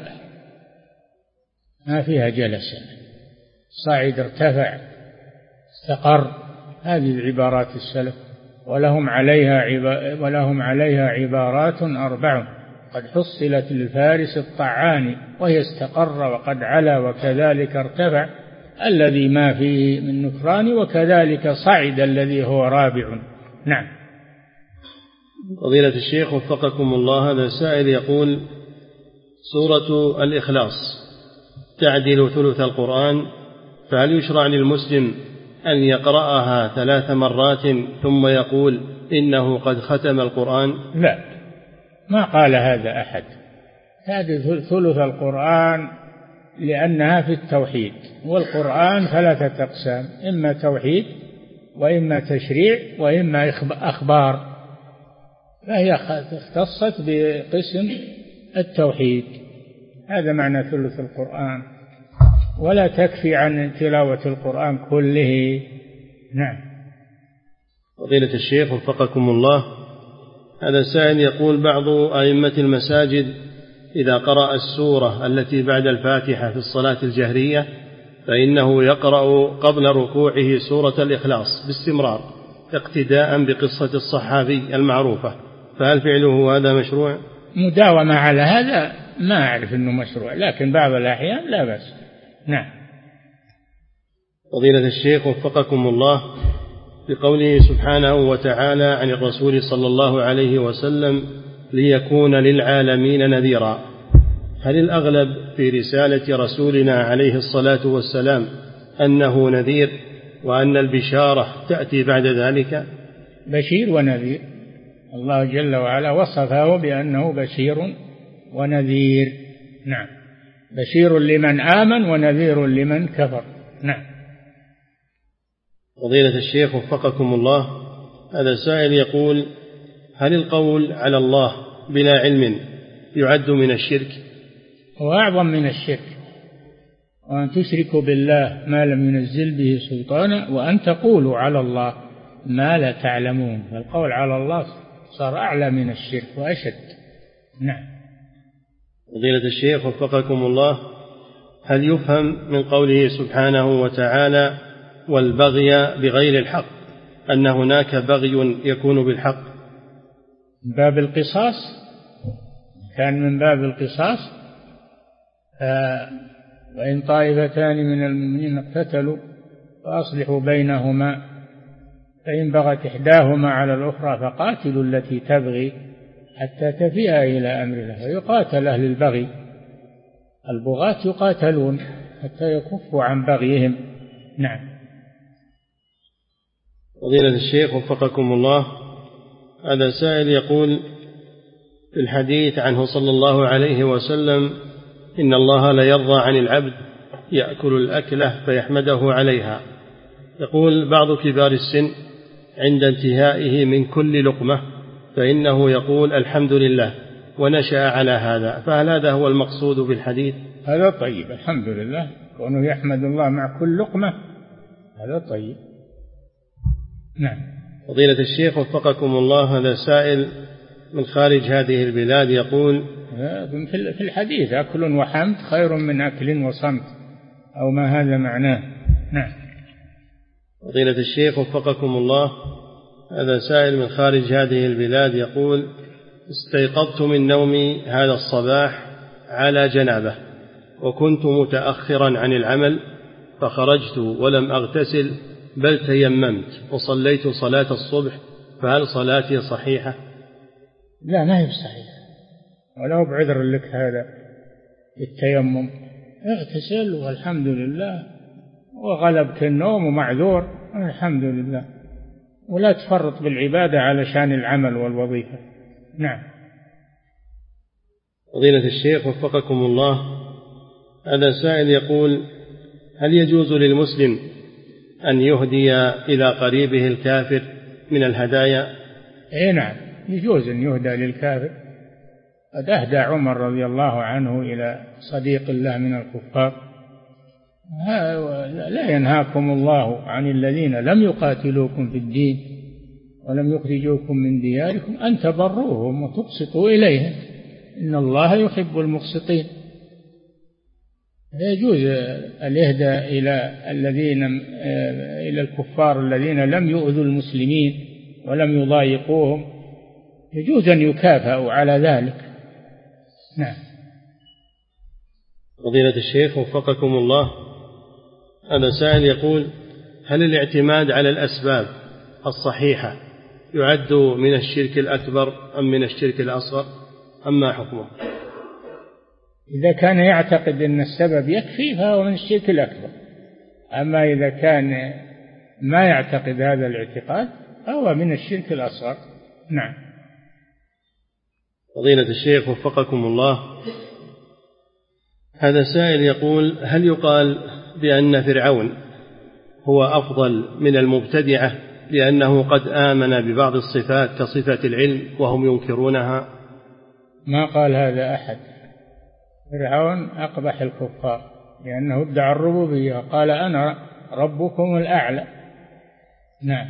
ما فيها جلس، صعد، ارتفع، استقر، هذه العبارات السلف، ولهم عليها عب... ولهم عليها عبارات أربع قد حصلت للفارس الطعان، وهي استقر وقد علا وكذلك ارتفع الذي ما فيه من نكران، وكذلك صعد الذي هو رابع. نعم. فضيلة الشيخ وفقكم الله، هذا سائل يقول: سورة الإخلاص تعدل ثلث القرآن، فهل يشرع للمسلم أن يقرأها ثلاث مرات ثم يقول إنه قد ختم القرآن؟ لا، ما قال هذا أحد. هذه ثلث القرآن لأنها في التوحيد، والقرآن ثلاثة أقسام: إما توحيد وإما تشريع وإما أخبار، فهي اختصت بقسم التوحيد. هذا معنى ثلث القرآن، ولا تكفي عن تلاوة القرآن كله. نعم. فضيلة الشيخ وفقكم الله، هذا سائل يقول: بعض أئمة المساجد إذا قرأ السورة التي بعد الفاتحة في الصلاة الجهرية فإنه يقرأ قبل ركوعه سورة الإخلاص باستمرار اقتداء بقصة الصحابي المعروفة، فهل فعله هذا مشروع؟ مداومة على هذا ما أعرف أنه مشروع، لكن بعض الأحيان لا بأس. نعم. فضيلة الشيخ وفقكم الله، بقوله سبحانه وتعالى عن الرسول صلى الله عليه وسلم: ليكون للعالمين نذيرا، هل الأغلب في رسالة رسولنا عليه الصلاة والسلام أنه نذير وأن البشارة تأتي بعد ذلك؟ بشير ونذير، الله جل وعلا وصفه بأنه بشير ونذير. نعم. بشير لمن آمن ونذير لمن كفر. نعم. فضيلة الشيخ وفقكم الله، هذا سائل يقول: هل القول على الله بلا علم يعد من الشرك؟ هو أعظم من الشرك، وأن تشركوا بالله ما لم ينزل به سلطانا وأن تقولوا على الله ما لا تعلمون، فالقول على الله صار أعلى من الشرك وأشد. نعم. فضيلة الشيخ وفقكم الله، هل يفهم من قوله سبحانه وتعالى: والبغي بغير الحق أن هناك بغي يكون بالحق؟ من باب القصاص، كان من باب القصاص. وإن طائفتان من المؤمنين اقتتلوا فأصلحوا بينهما، فإن بغت إحداهما على الأخرى فقاتلوا التي تبغي حتى تفيء إلى أمر الله، فيقاتل أهل البغي، البغاة يقاتلون حتى يكفوا عن بغيهم. نعم. فضيلة الشيخ وفقكم الله، هذا سائل يقول: في الحديث عنه صلى الله عليه وسلم: إن الله لا يرضى عن العبد يأكل الأكلة فيحمده عليها، يقول بعض كبار السن عند انتهائه من كل لقمة فإنه يقول الحمد لله، ونشأ على هذا، فهل هذا هو المقصود بالحديث؟ هذا طيب، الحمد لله، وأنه يحمد الله مع كل لقمة، هذا طيب. نعم. فضيلة الشيخ وفقكم الله، هذا سائل من خارج هذه البلاد يقول: في الحديث أكل وحمد خير من أكل وصمت، أو ما هذا معناه. نعم. فضيلة الشيخ وفقكم الله، هذا سائل من خارج هذه البلاد يقول: استيقظت من نومي هذا الصباح على جنابة، وكنت متأخرا عن العمل، فخرجت ولم أغتسل بل تيممت وصليت صلاة الصبح، فهل صلاتي صحيحة؟ لا، ما هي صحيحة، ولو بعذر لك هذا التيمم، اغتسل والحمد لله، وغلبك النوم ومعذور الحمد لله، ولا تفرط بالعبادة علشان العمل والوظيفة. نعم. فضيلة الشيخ وفقكم الله، هذا سائل يقول: هل يجوز للمسلم أن يهدي إلى قريبه الكافر من الهدايا؟ اي نعم، يجوز أن يهدى للكافر. قد أهدى عمر رضي الله عنه إلى صديق الله من الكفار. لا ينهاكم الله عن الذين لم يقاتلوكم في الدين ولم يخرجوكم من دياركم أن تبروهم وتقسطوا إليهم إن الله يحب المقسطين. يجوز الإهداء إلى الذين إلى الكفار الذين لم يؤذوا المسلمين ولم يضايقوهم، يجوز أن يكافئوا على ذلك. نعم. فضيلة الشيخ وفقكم الله، هذا سائل يقول: هل الاعتماد على الأسباب الصحيحة يعد من الشرك الأكبر أم من الشرك الأصغر، أم ما حكمه؟ إذا كان يعتقد أن السبب يكفي فهو من الشرك الأكبر، أما إذا كان ما يعتقد هذا الاعتقاد فهو من الشرك الأصغر. نعم. فضيلة الشيخ وفقكم الله، هذا سائل يقول: هل يقال بأن فرعون هو أفضل من المبتدعة لأنه قد آمن ببعض الصفات كصفة العلم وهم ينكرونها؟ ما قال هذا أحد. فرعون أقبح الكفار لأنه ادعى الربوبية، قال أنا ربكم الأعلى. نعم.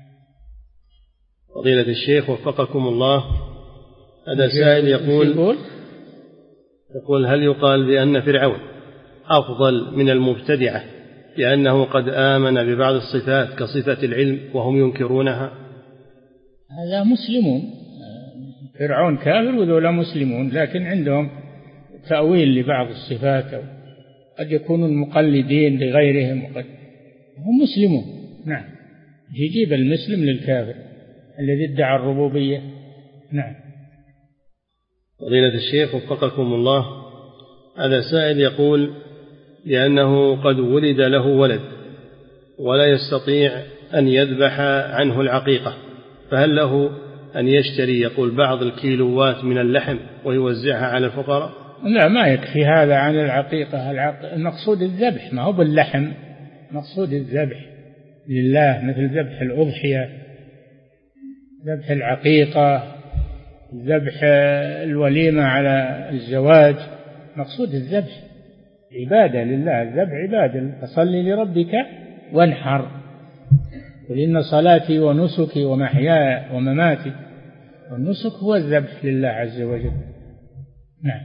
فضيلة الشيخ وفقكم الله، هذا سائل يقول يقول هل يقال بأن فرعون أفضل من المبتدعة لأنه قد آمن ببعض الصفات كصفة العلم وهم ينكرونها؟ هذا مسلمون، فرعون كافر وذولا مسلمون، لكن عندهم تأويل لبعض الصفات، قد يكونوا مقلدين لغيرهم، وقد هم مسلمون. نعم. يجيب المسلم للكافر الذي ادعى الربوبية. نعم. فضيلة الشيخ وفقكم الله، هذا سائل يقول: لأنه قد ولد له ولد ولا يستطيع أن يذبح عنه العقيقة، فهل له أن يشتري يقول بعض الكيلوات من اللحم ويوزعها على الفقراء؟ لا، ما يكفي هذا عن العقيقة. المقصود الذبح، ما هو باللحم، مقصود الذبح لله، مثل ذبح الأضحية، ذبح العقيقة، ذبح الوليمة على الزواج، مقصود الذبح عبادة لله، الذبح عبادة. فصل لربك وانحر، قل إن صلاتي ونسكي ومحياي ومماتي، والنسك هو الذبح لله عز وجل. نعم.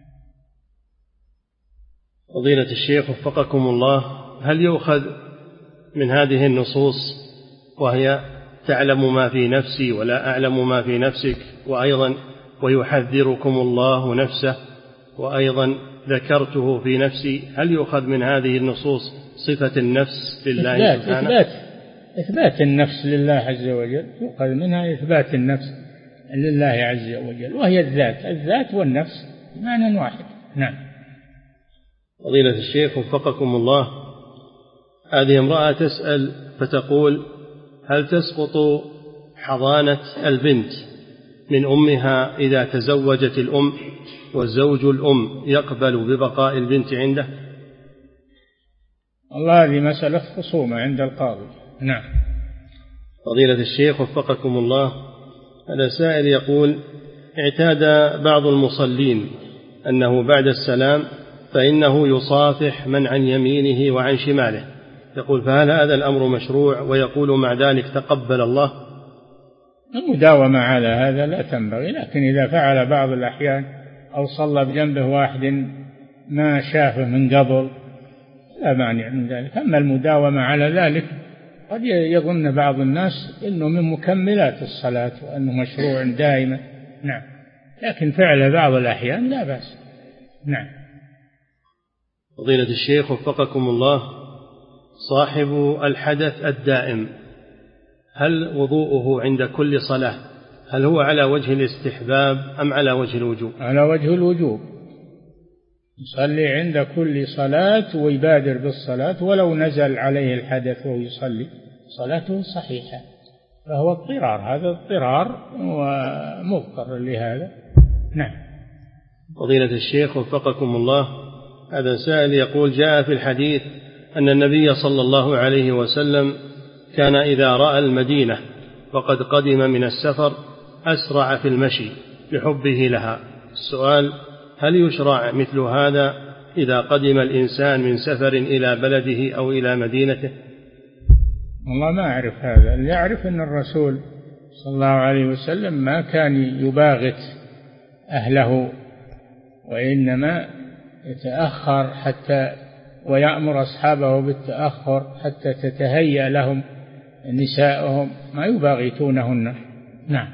فضيلة الشيخ وفقكم الله، هل يؤخذ من هذه النصوص وهي تعلم ما في نفسي ولا أعلم ما في نفسك، وأيضا ويحذركم الله نفسه، وأيضا ذكرته في نفسي، هل يؤخذ من هذه النصوص صفة النفس لله إثبات سبحانه؟ إثبات إثبات النفس لله عز وجل، يؤخذ منها إثبات النفس لله عز وجل، وهي الذات، الذات والنفس معنى واحد. نعم. فضيلة الشيخ وفقكم الله، هذه امرأة تسأل فتقول: هل تسقط حضانة البنت من أمها إذا تزوجت الأم وزوج الأم يقبل ببقاء البنت عنده؟ الله، هذه مسألة خصومة عند القاضي. نعم. فضيلة الشيخ وفقكم الله، هذا سائل يقول: اعتاد بعض المصلين أنه بعد السلام فإنه يصافح من عن يمينه وعن شماله، يقول فهل هذا الأمر مشروع؟ ويقول مع ذلك تقبل الله. المداومة على هذا لا تنبغي، لكن إذا فعل بعض الأحيان أو صلى بجنبه واحد ما شافه من قبل لا مانع من ذلك. أما المداومة على ذلك قد يظن بعض الناس أنه من مكملات الصلاة وأنه مشروع دائما، نعم، لكن فعل بعض الأحيان لا بأس. نعم. فضيلة الشيخ وفقكم الله، صاحب الحدث الدائم هل وضوءه عند كل صلاة هل هو على وجه الاستحباب أم على وجه الوجوب؟ على وجه الوجوب، يصلي عند كل صلاة ويبادر بالصلاة ولو نزل عليه الحدث وهو يصلي صلاته صحيحة، فهو اضطرار، هذا اضطرار ومضطر لهذا. نعم. فضيلة الشيخ وفقكم الله، هذا سائل يقول جاء في الحديث أن النبي صلى الله عليه وسلم كان إذا رأى المدينة وقد قدم من السفر أسرع في المشي لحبه لها. السؤال هل يشرع مثل هذا إذا قدم الإنسان من سفر إلى بلده أو إلى مدينته؟ والله ما أعرف هذا، اللي يعرف أن الرسول صلى الله عليه وسلم ما كان يباغت أهله، وإنما يتأخر حتى ويأمر أصحابه بالتأخر حتى تتهيأ لهم نساءهم، ما يباغتونهن. نعم.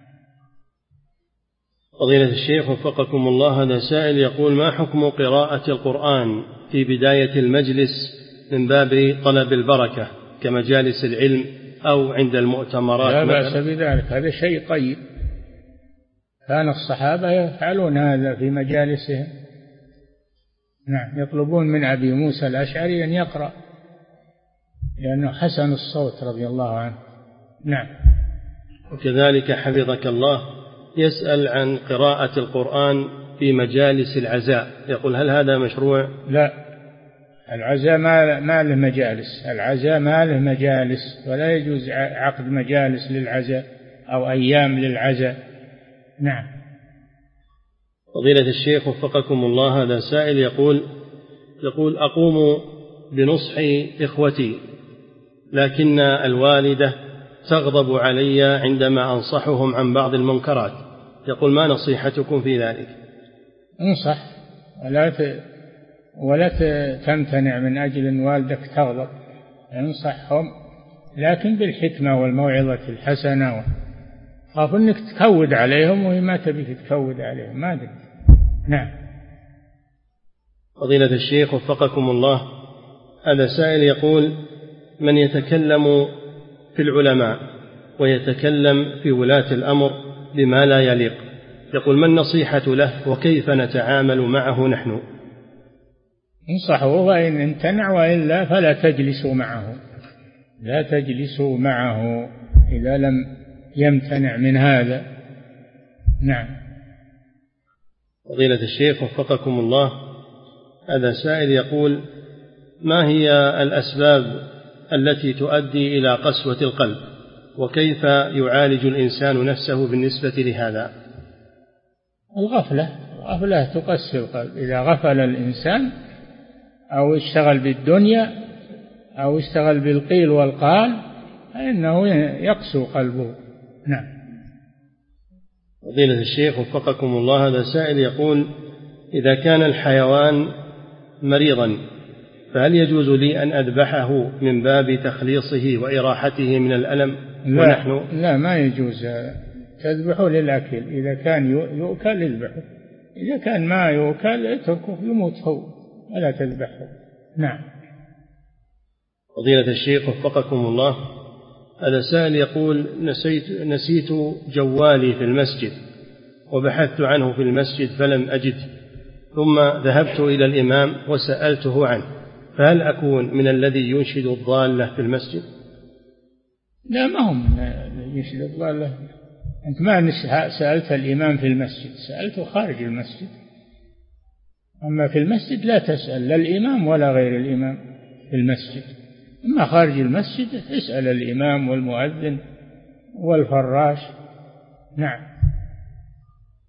فضيلة الشيخ وفقكم الله، هذا سائل يقول ما حكم قراءة القرآن في بداية المجلس من باب طلب البركة كمجالس العلم أو عند المؤتمرات؟ لا بأس بذلك، هذا شيء طيب، كان الصحابة يفعلون هذا في مجالسهم. نعم، يطلبون من أبي موسى الأشعري أن يقرأ لأنه حسن الصوت رضي الله عنه. نعم. وكذلك حفظك الله يسأل عن قراءة القرآن في مجالس العزاء، يقول هل هذا مشروع؟ لا، العزاء ما له مجالس، العزاء ما له مجالس، ولا يجوز عقد مجالس للعزاء أو أيام للعزاء. نعم. فضيلة الشيخ وفقكم الله، هذا سائل يقول يقول أقوم بنصح إخوتي لكن الوالدة تغضب علي عندما أنصحهم عن بعض المنكرات، يقول ما نصيحتكم في ذلك؟ انصح ولا ت... ولا تمتنع من أجل أن والدك تغضب، انصحهم لكن بالحكمة والموعظة الحسنة، خاف أنك تكود عليهم وهي ما تبيك تكود عليهم، ما أدري. نعم. فضيلة الشيخ وفقكم الله، هذا سائل يقول من يتكلم في العلماء ويتكلم في ولاة الأمر بما لا يليق، يقول ما النصيحة له وكيف نتعامل معه نحن؟ انصحوا وإن امتنع، وإلا فلا تجلسوا معه، لا تجلسوا معه إذا لم يمتنع من هذا. نعم. فضيلة الشيخ وفقكم الله، هذا سائل يقول ما هي الأسباب التي تؤدي إلى قسوة القلب وكيف يعالج الإنسان نفسه بالنسبة لهذا؟ الغفلة، الغفلة تقسي القلب، إذا غفل الإنسان أو اشتغل بالدنيا أو اشتغل بالقيل والقال فإنه يقسو قلبه. نعم. فضيلة الشيخ وفقكم الله، هذا سائل يقول إذا كان الحيوان مريضا فهل يجوز لي أن أذبحه من باب تخليصه وإراحته من الألم؟ لا, ونحن لا ما يجوز تذبحه للأكل، إذا كان يؤكل اذبحه، إذا كان ما يؤكل اتركه يموت هو ولا تذبحه. نعم. فضيلة الشيخ وفقكم الله، هذا سائل يقول نسيت, نسيت جوالي في المسجد وبحثت عنه في المسجد فلم أجد، ثم ذهبت إلى الإمام وسألته عنه، فهل أكون من الذي ينشد الضالة في المسجد؟ لا، ما هم ينشد الضالة، أنت ما سألت الإمام في المسجد، سألته خارج المسجد، أما في المسجد لا تسأل لا الإمام ولا غير الإمام في المسجد، أما خارج المسجد اسأل الإمام والمؤذن والفراش. نعم.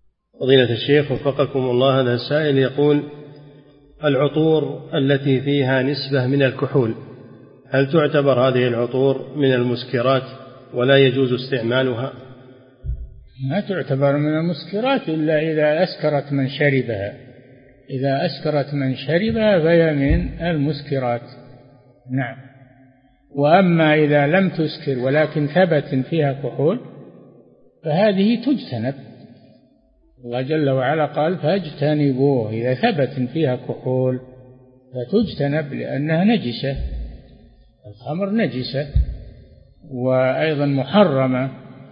فضيلة الشيخ وفقكم الله، هذا السائل يقول: العطور التي فيها نسبة من الكحول هل تعتبر هذه العطور من المسكرات ولا يجوز استعمالها؟ ما تعتبر من المسكرات إلا إذا أسكرت من شربها، إذا أسكرت من شربها فهي من المسكرات. نعم. وأما إذا لم تسكر ولكن ثبت فيها كحول فهذه تجتنب. الله جل وعلا قال: فاجتنبوه. إذا ثبت فيها كحول فتجتنب لأنها نجسة، الخمر نجسة وأيضا محرمة.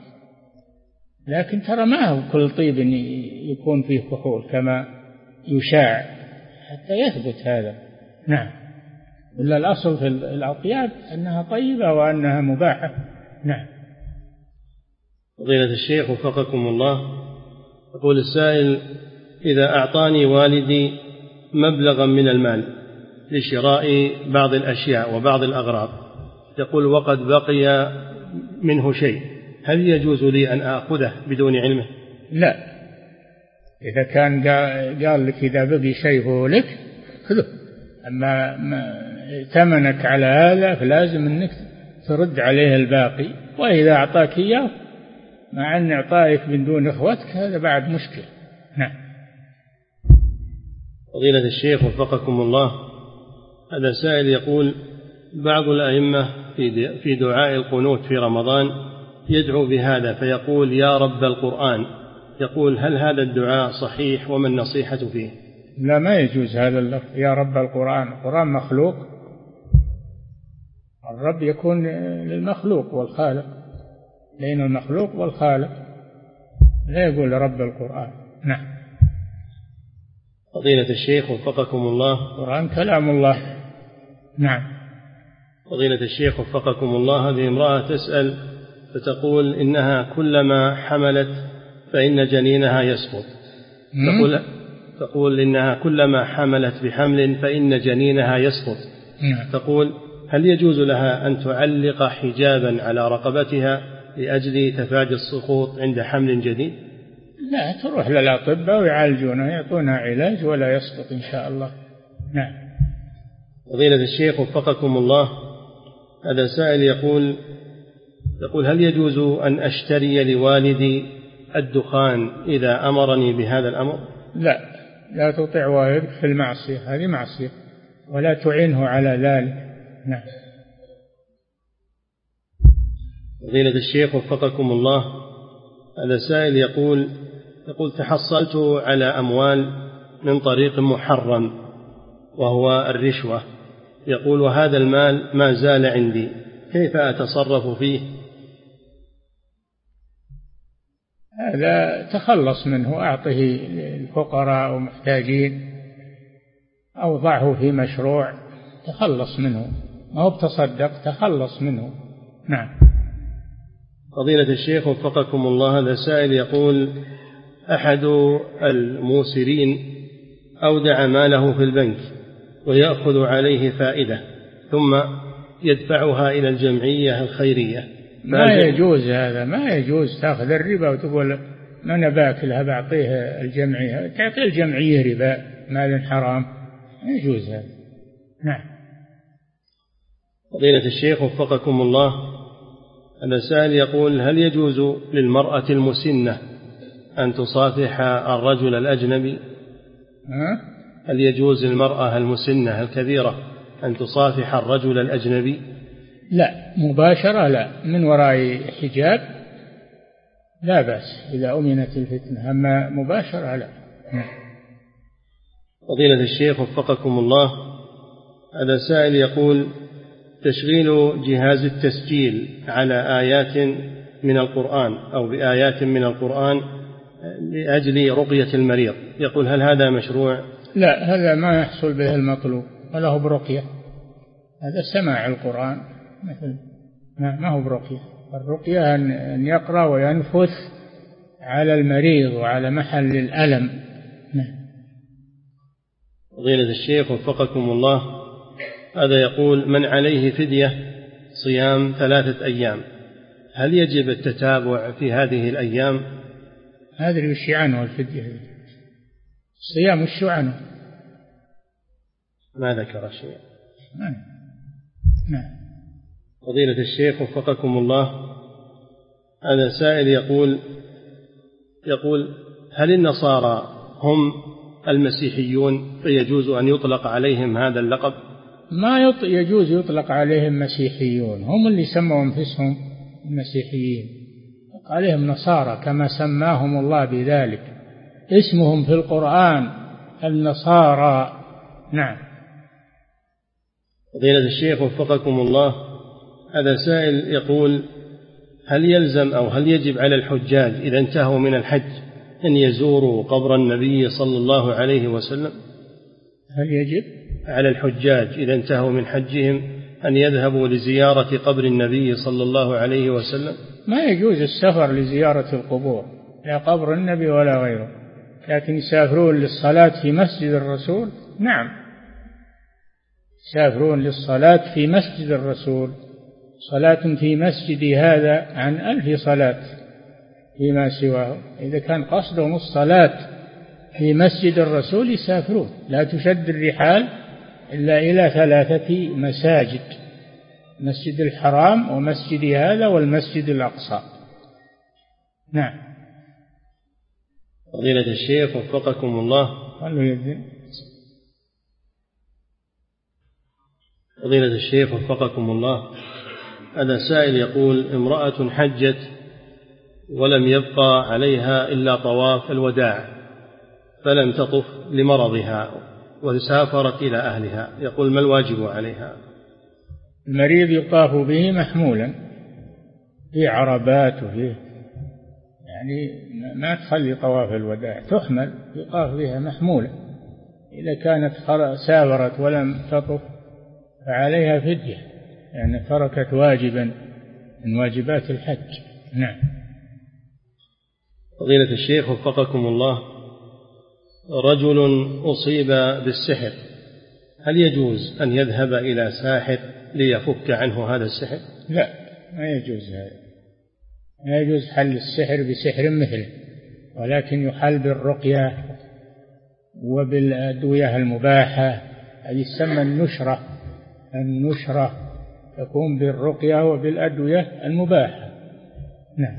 لكن ترى ما هو كل طيب يكون فيه كحول كما يشاع حتى يثبت هذا. نعم. إلا الأصل في الأطياب أنها طيبة وأنها مباحة. نعم. فضيلة الشيخ وفقكم الله، يقول السائل: إذا أعطاني والدي مبلغا من المال لشراء بعض الأشياء وبعض الأغراض، يقول وقد بقي منه شيء، هل يجوز لي أن آخذه بدون علمه؟ لا. إذا كان قال لك إذا بقي شيء هو لك خذه، أما ائتمنك على هذا فلازم أنك ترد عليه الباقي. وإذا أعطاك إياه مع أن إعطائك من دون إخوتك هذا بعد مشكلة. نعم. فضيلة الشيخ وفقكم الله، هذا سائل يقول: بعض الأئمة في دعاء القنوت في رمضان يدعو بهذا فيقول: يا رب القرآن، يقول هل هذا الدعاء صحيح وما النصيحة فيه؟ لا، ما يجوز هذا اللفظ يا رب القرآن. القرآن مخلوق، الرب يكون للمخلوق والخالق، بين المخلوق والخالق، لا يقول رب القرآن. نعم. فضيلة الشيخ وفقكم الله، القرآن كلام الله. نعم. فضيلة الشيخ وفقكم الله، هذه امرأة تسأل فتقول إنها كلما حملت فإن جنينها يسقط. تقول, تقول إنها كلما حملت بحمل فإن جنينها يسقط. نعم. تقول هل يجوز لها أن تعلق حجابا على رقبتها لأجل تفادي السقوط عند حمل جديد؟ لا، تروح للأطباء ويعالجونها، يعطونها علاج ولا يسقط إن شاء الله. نعم. فضيلة الشيخ وفقكم الله، هذا سائل يقول يقول هل يجوز أن أشتري لوالدي الدخان إذا أمرني بهذا الأمر؟ لا، لا تطع والدك في المعصية، هذه معصية، ولا تعينه على ذلك. نعم. فضيلة الشيخ وفقكم الله، هذا سائل يقول يقول تحصلت على أموال من طريق محرم وهو الرشوة، يقول وهذا المال ما زال عندي، كيف أتصرف فيه؟ هذا تخلص منه، أعطه الفقراء ومحتاجين أو ضعه في مشروع، تخلص منه، ما هو بتصدق، تخلص منه. نعم. فضيلة الشيخ وفقكم الله، هذا سائل يقول أحد الموسرين أودع ماله في البنك ويأخذ عليه فائدة ثم يدفعها إلى الجمعية الخيرية، ما يجوز هذا، ما يجوز تأخذ الربا وتقول ما أنا باكلها بعطيها الجمعية، تعطي الجمعية ربا، مال حرام، ما يجوز هذا. نعم. فضيلة الشيخ وفقكم الله، هذا سائل يقول هل يجوز للمرأة المسنة أن تصافح الرجل الأجنبي؟ ها؟ هل يجوز للمرأة المسنة الكبيرة أن تصافح الرجل الأجنبي؟ لا، مباشرة لا، من وراء حجاب لا بأس إذا أمنت الفتنة، أما مباشرة لا. فضيلة الشيخ وفقكم الله، هذا سائل يقول تشغيل جهاز التسجيل على آيات من القرآن أو بآيات من القرآن لأجل رقية المريض، يقول هل هذا مشروع؟ لا، هذا ما يحصل به المطلوب ولا هو برقية، هذا سماع القرآن مثل ما هو برقية. الرقية أن يقرأ وينفث على المريض وعلى محل الألم. فضيلة الشيخ وفقكم الله، هذا يقول من عليه فدية صيام ثلاثة أيام، هل يجب التتابع في هذه الأيام؟ ما أدري وش عنه الفدية. الصيام وش عنه؟ ما ذكر شيء. نعم. نعم. فضيلة الشيخ وفقكم الله، هذا سائل يقول يقول هل النصارى هم المسيحيون فيجوز أن يطلق عليهم هذا اللقب؟ ما يجوز يطلق عليهم مسيحيون، هم اللي سموا أنفسهم المسيحيين، عليهم نصارى كما سماهم الله بذلك، اسمهم في القرآن النصارى. نعم. فضيلة الشيخ وفقكم الله، هذا سائل يقول هل يلزم أو هل يجب على الحجاج إذا انتهوا من الحج أن يزوروا قبر النبي صلى الله عليه وسلم؟ هل يجب على الحجاج إذا انتهوا من حجهم أن يذهبوا لزيارة قبر النبي صلى الله عليه وسلم؟ ما يجوز السفر لزيارة القبور، لا قبر النبي ولا غيره، لكن يسافرون للصلاة في مسجد الرسول. نعم، يسافرون للصلاة في مسجد الرسول، صلاة في مسجد هذا عن ألف صلاة فيما سواه. إذا كان قصدهم الصلاة في مسجد الرسول يسافرون، لا تشد الرحال إلا إلى ثلاثة مساجد: مسجد الحرام ومسجد هذا والمسجد الأقصى. نعم. فضيلة الشيخ وفقكم الله، فضيلة الشيخ وفقكم الله، هذا سائل يقول امرأة حجت ولم يبقى عليها إلا طواف الوداع فلم تطف لمرضها وسافرت إلى أهلها، يقول ما الواجب عليها؟ المريض يطاف به محمولا في عربات وفيه، يعني ما تخلي طواف الوداع، تحمل يطاف بها محمولا. إذا كانت سافرت ولم تطف فعليها فدية، لأن يعني تركت واجبا من واجبات الحج. نعم. فضيلة الشيخ وفقكم الله، رجل أصيب بالسحر، هل يجوز أن يذهب إلى ساحر ليفك عنه هذا السحر؟ لا، ما يجوز هذا، ما يجوز حل السحر بسحر مثله، ولكن يحل بالرقية وبالأدوية المباحة، هذه تسمى النشرة. النشرة تكون بالرقية وبالأدوية المباحة. نعم.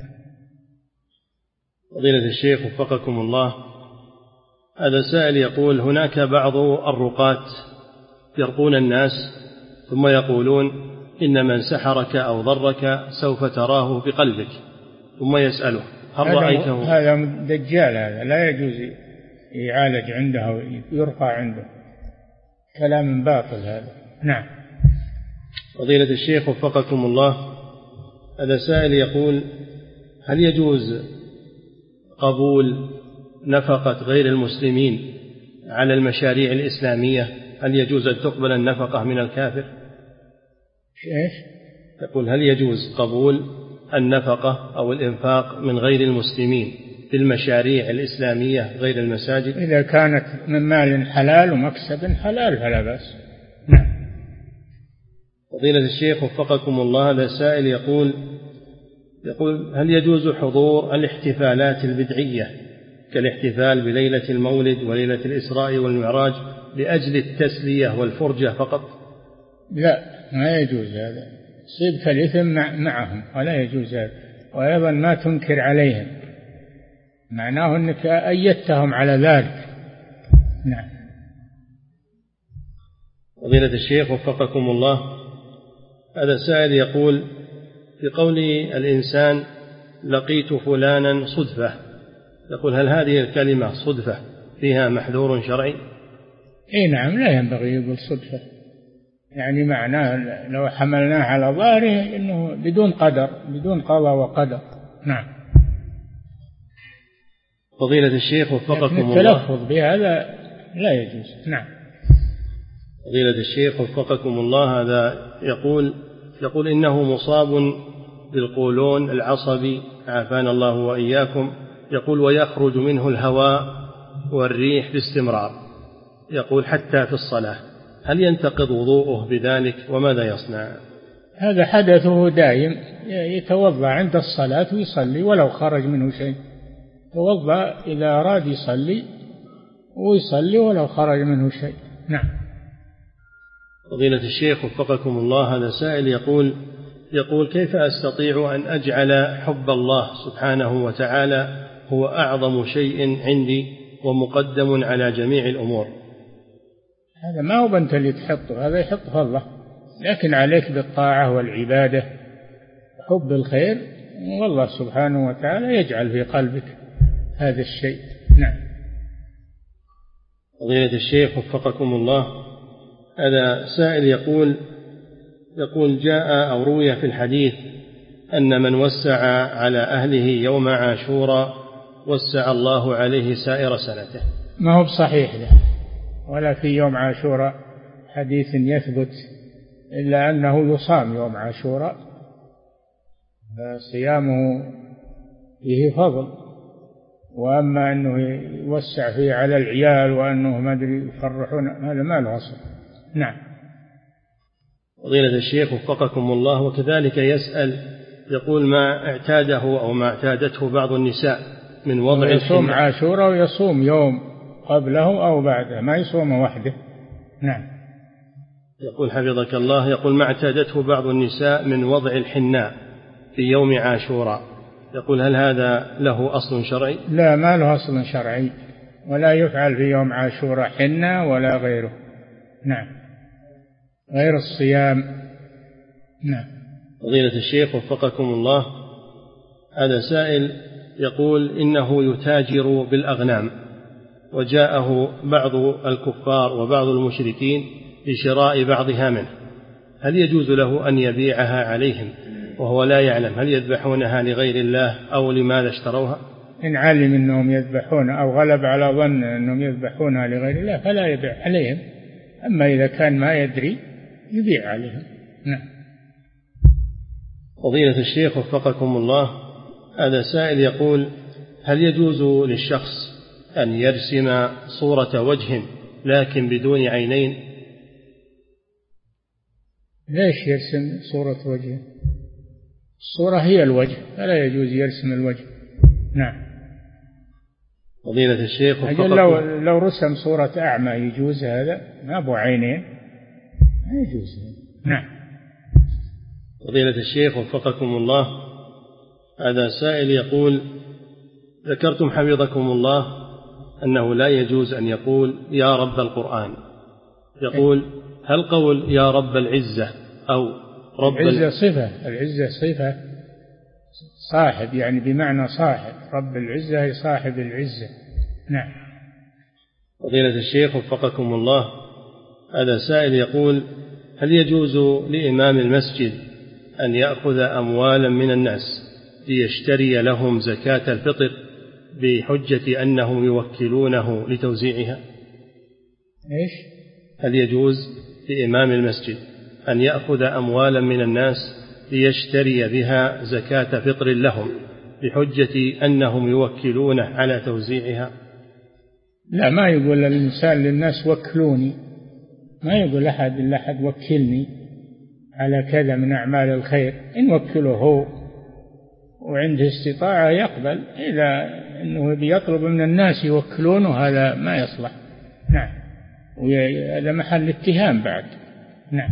فضيلة الشيخ وفقكم الله، هذا سائل يقول هناك بعض الرقاة يرقون الناس ثم يقولون إن من سحرك أو ضرك سوف تراه بقلبك، ثم يسأله هل رأيته؟ هذا دجال، هذا لا يجوز يعالج عنده أو يرقى عنده، كلام باطل هذا. نعم. فضيلة الشيخ وفقكم الله، هذا سائل يقول هل يجوز قبول نفقة غير المسلمين على المشاريع الإسلامية؟ هل يجوز أن تقبل النفقة من الكافر؟ إيش؟ يقول هل يجوز قبول النفقة أو الإنفاق من غير المسلمين في المشاريع الإسلامية غير المساجد؟ إذا كانت من مال حلال ومكسب حلال فلا بأس. نعم. فضيلة الشيخ وفقكم الله، هذا سائل يقول يقول هل يجوز حضور الاحتفالات البدعية كالاحتفال بليلة المولد وليلة الإسراء والمعراج لأجل التسلية والفرجة فقط؟ لا، ما يجوز هذا، صيبك الإثم معهم ولا يجوز هذا، وأيضا ما تنكر عليهم، معناه أنك أيدتهم على ذلك. نعم. فضيلة الشيخ وفقكم الله، هذا سائل يقول في قول الإنسان لقيت فلانا صدفة، يقول هل هذه الكلمة صدفة فيها محذور شرعي؟ اي نعم، لا ينبغي يقول صدفة، يعني معناه لو حملناه على ظاهره انه بدون قدر، بدون قضاء وقدر. نعم. فضيلة الشيخ وفقكم الله، التلفظ بهذا لا يجوز. نعم. فضيلة الشيخ وفقكم الله، هذا يقول يقول إنه مصاب بالقولون العصبي عافانا الله وإياكم، يقول ويخرج منه الهواء والريح باستمرار، يقول حتى في الصلاة، هل ينتقض وضوءه بذلك وماذا يصنع؟ هذا حدثه دائم، يتوضأ عند الصلاة ويصلي ولو خرج منه شيء، توضأ إذا أراد يصلي ويصلي ولو خرج منه شيء. نعم. فضيلة الشيخ وفقكم الله، هذا سائل يقول يقول كيف أستطيع أن أجعل حب الله سبحانه وتعالى هو أعظم شيء عندي ومقدم على جميع الأمور؟ هذا ما هو أنت اللي تحطه، هذا يحطه الله، لكن عليك بالطاعة والعبادة حب الخير، والله سبحانه وتعالى يجعل في قلبك هذا الشيء. نعم. فضيلة الشيخ وفقكم الله، هذا سائل يقول يقول جاء أو روي في الحديث أن من وسع على أهله يوم عاشوراء وسع الله عليه سائر سنته. ما هو بصحيح له، ولا في يوم عاشوراء حديث يثبت، إلا أنه يصام يوم عاشوراء، صيامه فيه فضل، وأما أنه يوسع فيه على العيال وأنه ما أدري يفرحون، هذا ما له أصل. نعم. فضيلة الشيخ وفقكم الله، وكذلك يسأل يقول ما اعتاده أو ما اعتادته بعض النساء من وضع يصوم عاشوراء ويصوم يوم قبله أو بعده، ما يصوم وحده. نعم. يقول حفظك الله، يقول ما اعتادته بعض النساء من وضع الحناء في يوم عاشوراء، يقول هل هذا له أصل شرعي؟ لا، ما له أصل شرعي، ولا يفعل في يوم عاشوراء حنة ولا غيره. نعم، غير الصيام. نعم. فضيلة الشيخ وفقكم الله، هذا سائل يقول إنه يتاجر بالأغنام، وجاءه بعض الكفار وبعض المشركين لشراء بعضها منه، هل يجوز له أن يبيعها عليهم وهو لا يعلم هل يذبحونها لغير الله أو لماذا اشتروها؟ إن علم أنهم يذبحون أو غلب على ظن أنهم يذبحونها لغير الله فلا يبيع عليهم، أما إذا كان ما يدري يبيع عليهم. نعم. فضيلة الشيخ وفقكم الله، هذا سائل يقول هل يجوز للشخص أن يرسم صورة وجه لكن بدون عينين؟ ليش يرسم صورة وجه؟ الصورة هي الوجه، فلا يجوز يرسم الوجه. نعم. فضيلة الشيخ وفقكم، لو, لو رسم صورة أعمى يجوز هذا؟ ما أبو عينين ما يجوز. نعم. فضيلة الشيخ وفقكم الله، هذا سائل يقول ذكرتم حفظكم الله أنه لا يجوز أن يقول يا رب القرآن، يقول هل قول يا رب العزة أو رب العزة صفة، العزة صفة صاحب، يعني بمعنى صاحب، رب العزة هي صاحب العزة. نعم. فضيلة الشيخ وفقكم الله، هذا سائل يقول هل يجوز لإمام المسجد أن يأخذ أموالا من الناس ليشتري لهم زكاة الفطر بحجة أنهم يوكلونه لتوزيعها؟ إيش؟ هل يجوز لإمام المسجد أن يأخذ أموالا من الناس ليشتري بها زكاة فطر لهم بحجة أنهم يوكلونه على توزيعها؟ لا، ما يقول الإنسان للناس وكلوني، ما يقول أحد إلا أحد وكلني على كذا من أعمال الخير، إن وكله هو وعنده استطاعة يقبل، إذا أنه بيطلب من الناس يوكلونه هذا ما يصلح. نعم، وهذا محل اتهام بعد. نعم.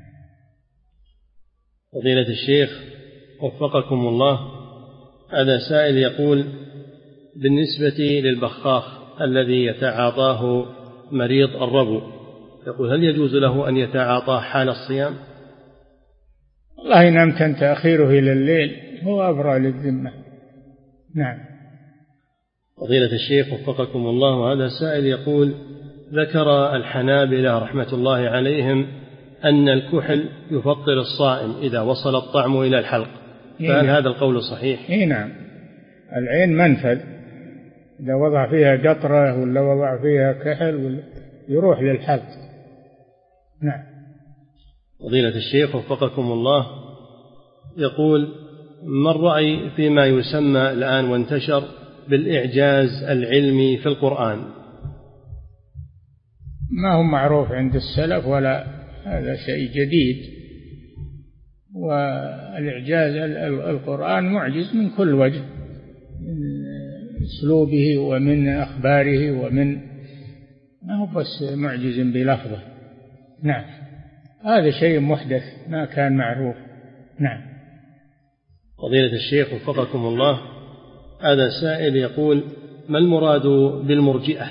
فضيلة الشيخ وفقكم الله، هذا سائل يقول بالنسبة للبخاخ الذي يتعاطاه مريض الربو، يقول هل يجوز له أن يتعاطاه حال الصيام؟ والله إن أمكن تأخيره إلى الليل هو أبرأ للذمة. نعم. فضيلة الشيخ وفقكم الله، هذا سائل يقول ذكر الحنابلة رحمة الله عليهم أن الكحل يفطر الصائم إذا وصل الطعم إلى الحلق، فهل هذا القول صحيح؟ إيه نعم، العين منفذ، إذا وضع فيها قطرة ولا وضع فيها كحل يروح للحلق. نعم. فضيلة الشيخ وفقكم الله، يقول ما الرأي فيما يسمى الآن وانتشر بالإعجاز العلمي في القرآن؟ ما هو معروف عند السلف ولا هذا شيء جديد، والإعجاز القرآن معجز من كل وجه، من أسلوبه ومن أخباره، ومن ما هو بس معجز بلفظه. نعم، هذا شيء محدث ما كان معروف. نعم. فضيلة الشيخ وفقكم الله، هذا سائل يقول: ما المراد بالمرجئة؟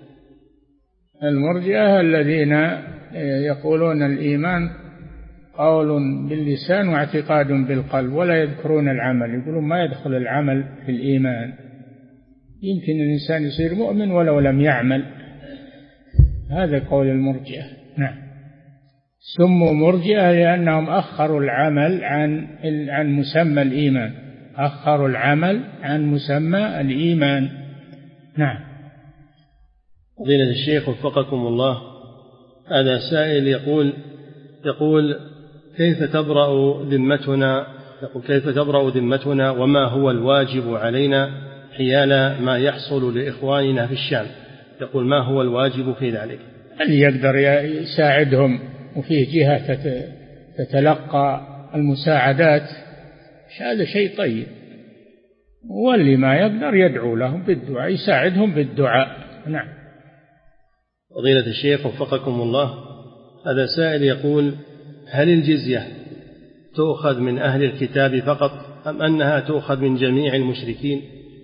المرجئة الذين يقولون الإيمان قول باللسان واعتقاد بالقلب ولا يذكرون العمل، يقولون ما يدخل العمل في الإيمان، يمكن الإنسان يصير مؤمن ولو لم يعمل. هذا قول المرجئة. نعم. سموا مرجئة لأنهم أخروا العمل عن عن مسمى الإيمان، أخروا العمل عن مسمى الإيمان. نعم. فضيلة الشيخ وفقكم الله، هذا سائل يقول يقول كيف تبرأ ذمتنا يقول كيف تبرأ ذمتنا وما هو الواجب علينا حيال ما يحصل لإخواننا في الشام؟ يقول: ما هو الواجب في ذلك؟ اللي يقدر يساعدهم، وفيه جهة تتلقى المساعدات، هذا شيء طيب، واللي ما يقدر يدعو لهم بالدعاء، يساعدهم بالدعاء. نعم. فضيلة الشيخ وفقكم الله، هذا سائل يقول: هل الجزية تؤخذ من أهل الكتاب فقط أم أنها تؤخذ من جميع المشركين؟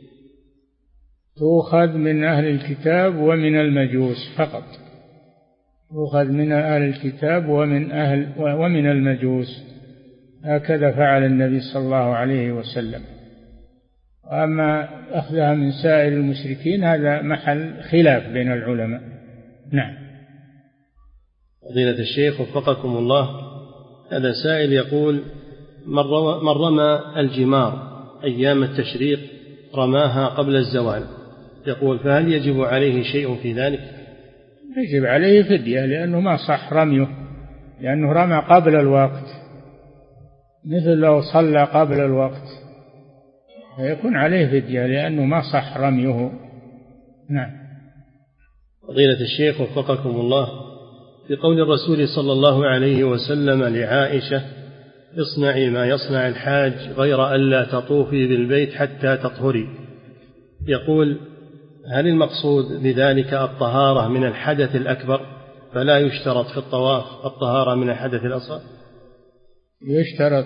تؤخذ من أهل الكتاب ومن المجوس فقط، تؤخذ من أهل الكتاب ومن أهل ومن المجوس، هكذا فعل النبي صلى الله عليه وسلم. وأما أخذها من سائر المشركين هذا محل خلاف بين العلماء. نعم. فضيلة الشيخ وفقكم الله، هذا سائل يقول: من رمى الجمار أيام التشريق رماها قبل الزوال، يقول: فهل يجب عليه شيء في ذلك؟ يجب عليه فدية، لأنه ما صح رميه، لأنه رمى قبل الوقت، مثل لو صلى قبل الوقت فيكون عليه فدية، لأنه ما صح رميه. نعم. فضيلة الشيخ وفقكم الله، في قول الرسول صلى الله عليه وسلم لعائشة: اصنعي ما يصنع الحاج غير ألا تطوفي بالبيت حتى تطهري، يقول: هل المقصود بذلك الطهارة من الحدث الأكبر فلا يشترط في الطواف الطهارة من الحدث الأصغر؟ يشترط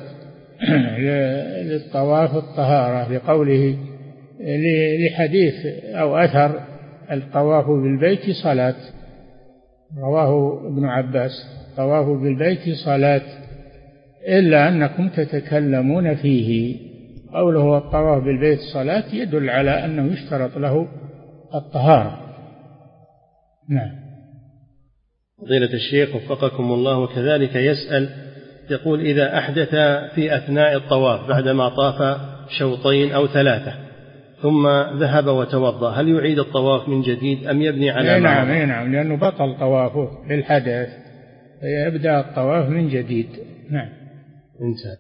للطواف الطهارة لقوله لحديث أو أثر: الطواف بالبيت صلاة، رواه ابن عباس: الطواف بالبيت صلاة إلا أنكم تتكلمون فيه. قوله الطواف بالبيت صلاة يدل على أنه يشترط له الطهارة. نعم. فضيلة الشيخ وفقكم الله، وكذلك يسأل يقول: إذا أحدث في أثناء الطواف بعدما طاف شوطين أو ثلاثة ثم ذهب وتوضأ، هل يعيد الطواف من جديد أم يبني على ما نعم مضى؟ نعم، لأنه بطل طوافه للحدث، فيبدأ الطواف من جديد. نعم. انتهى.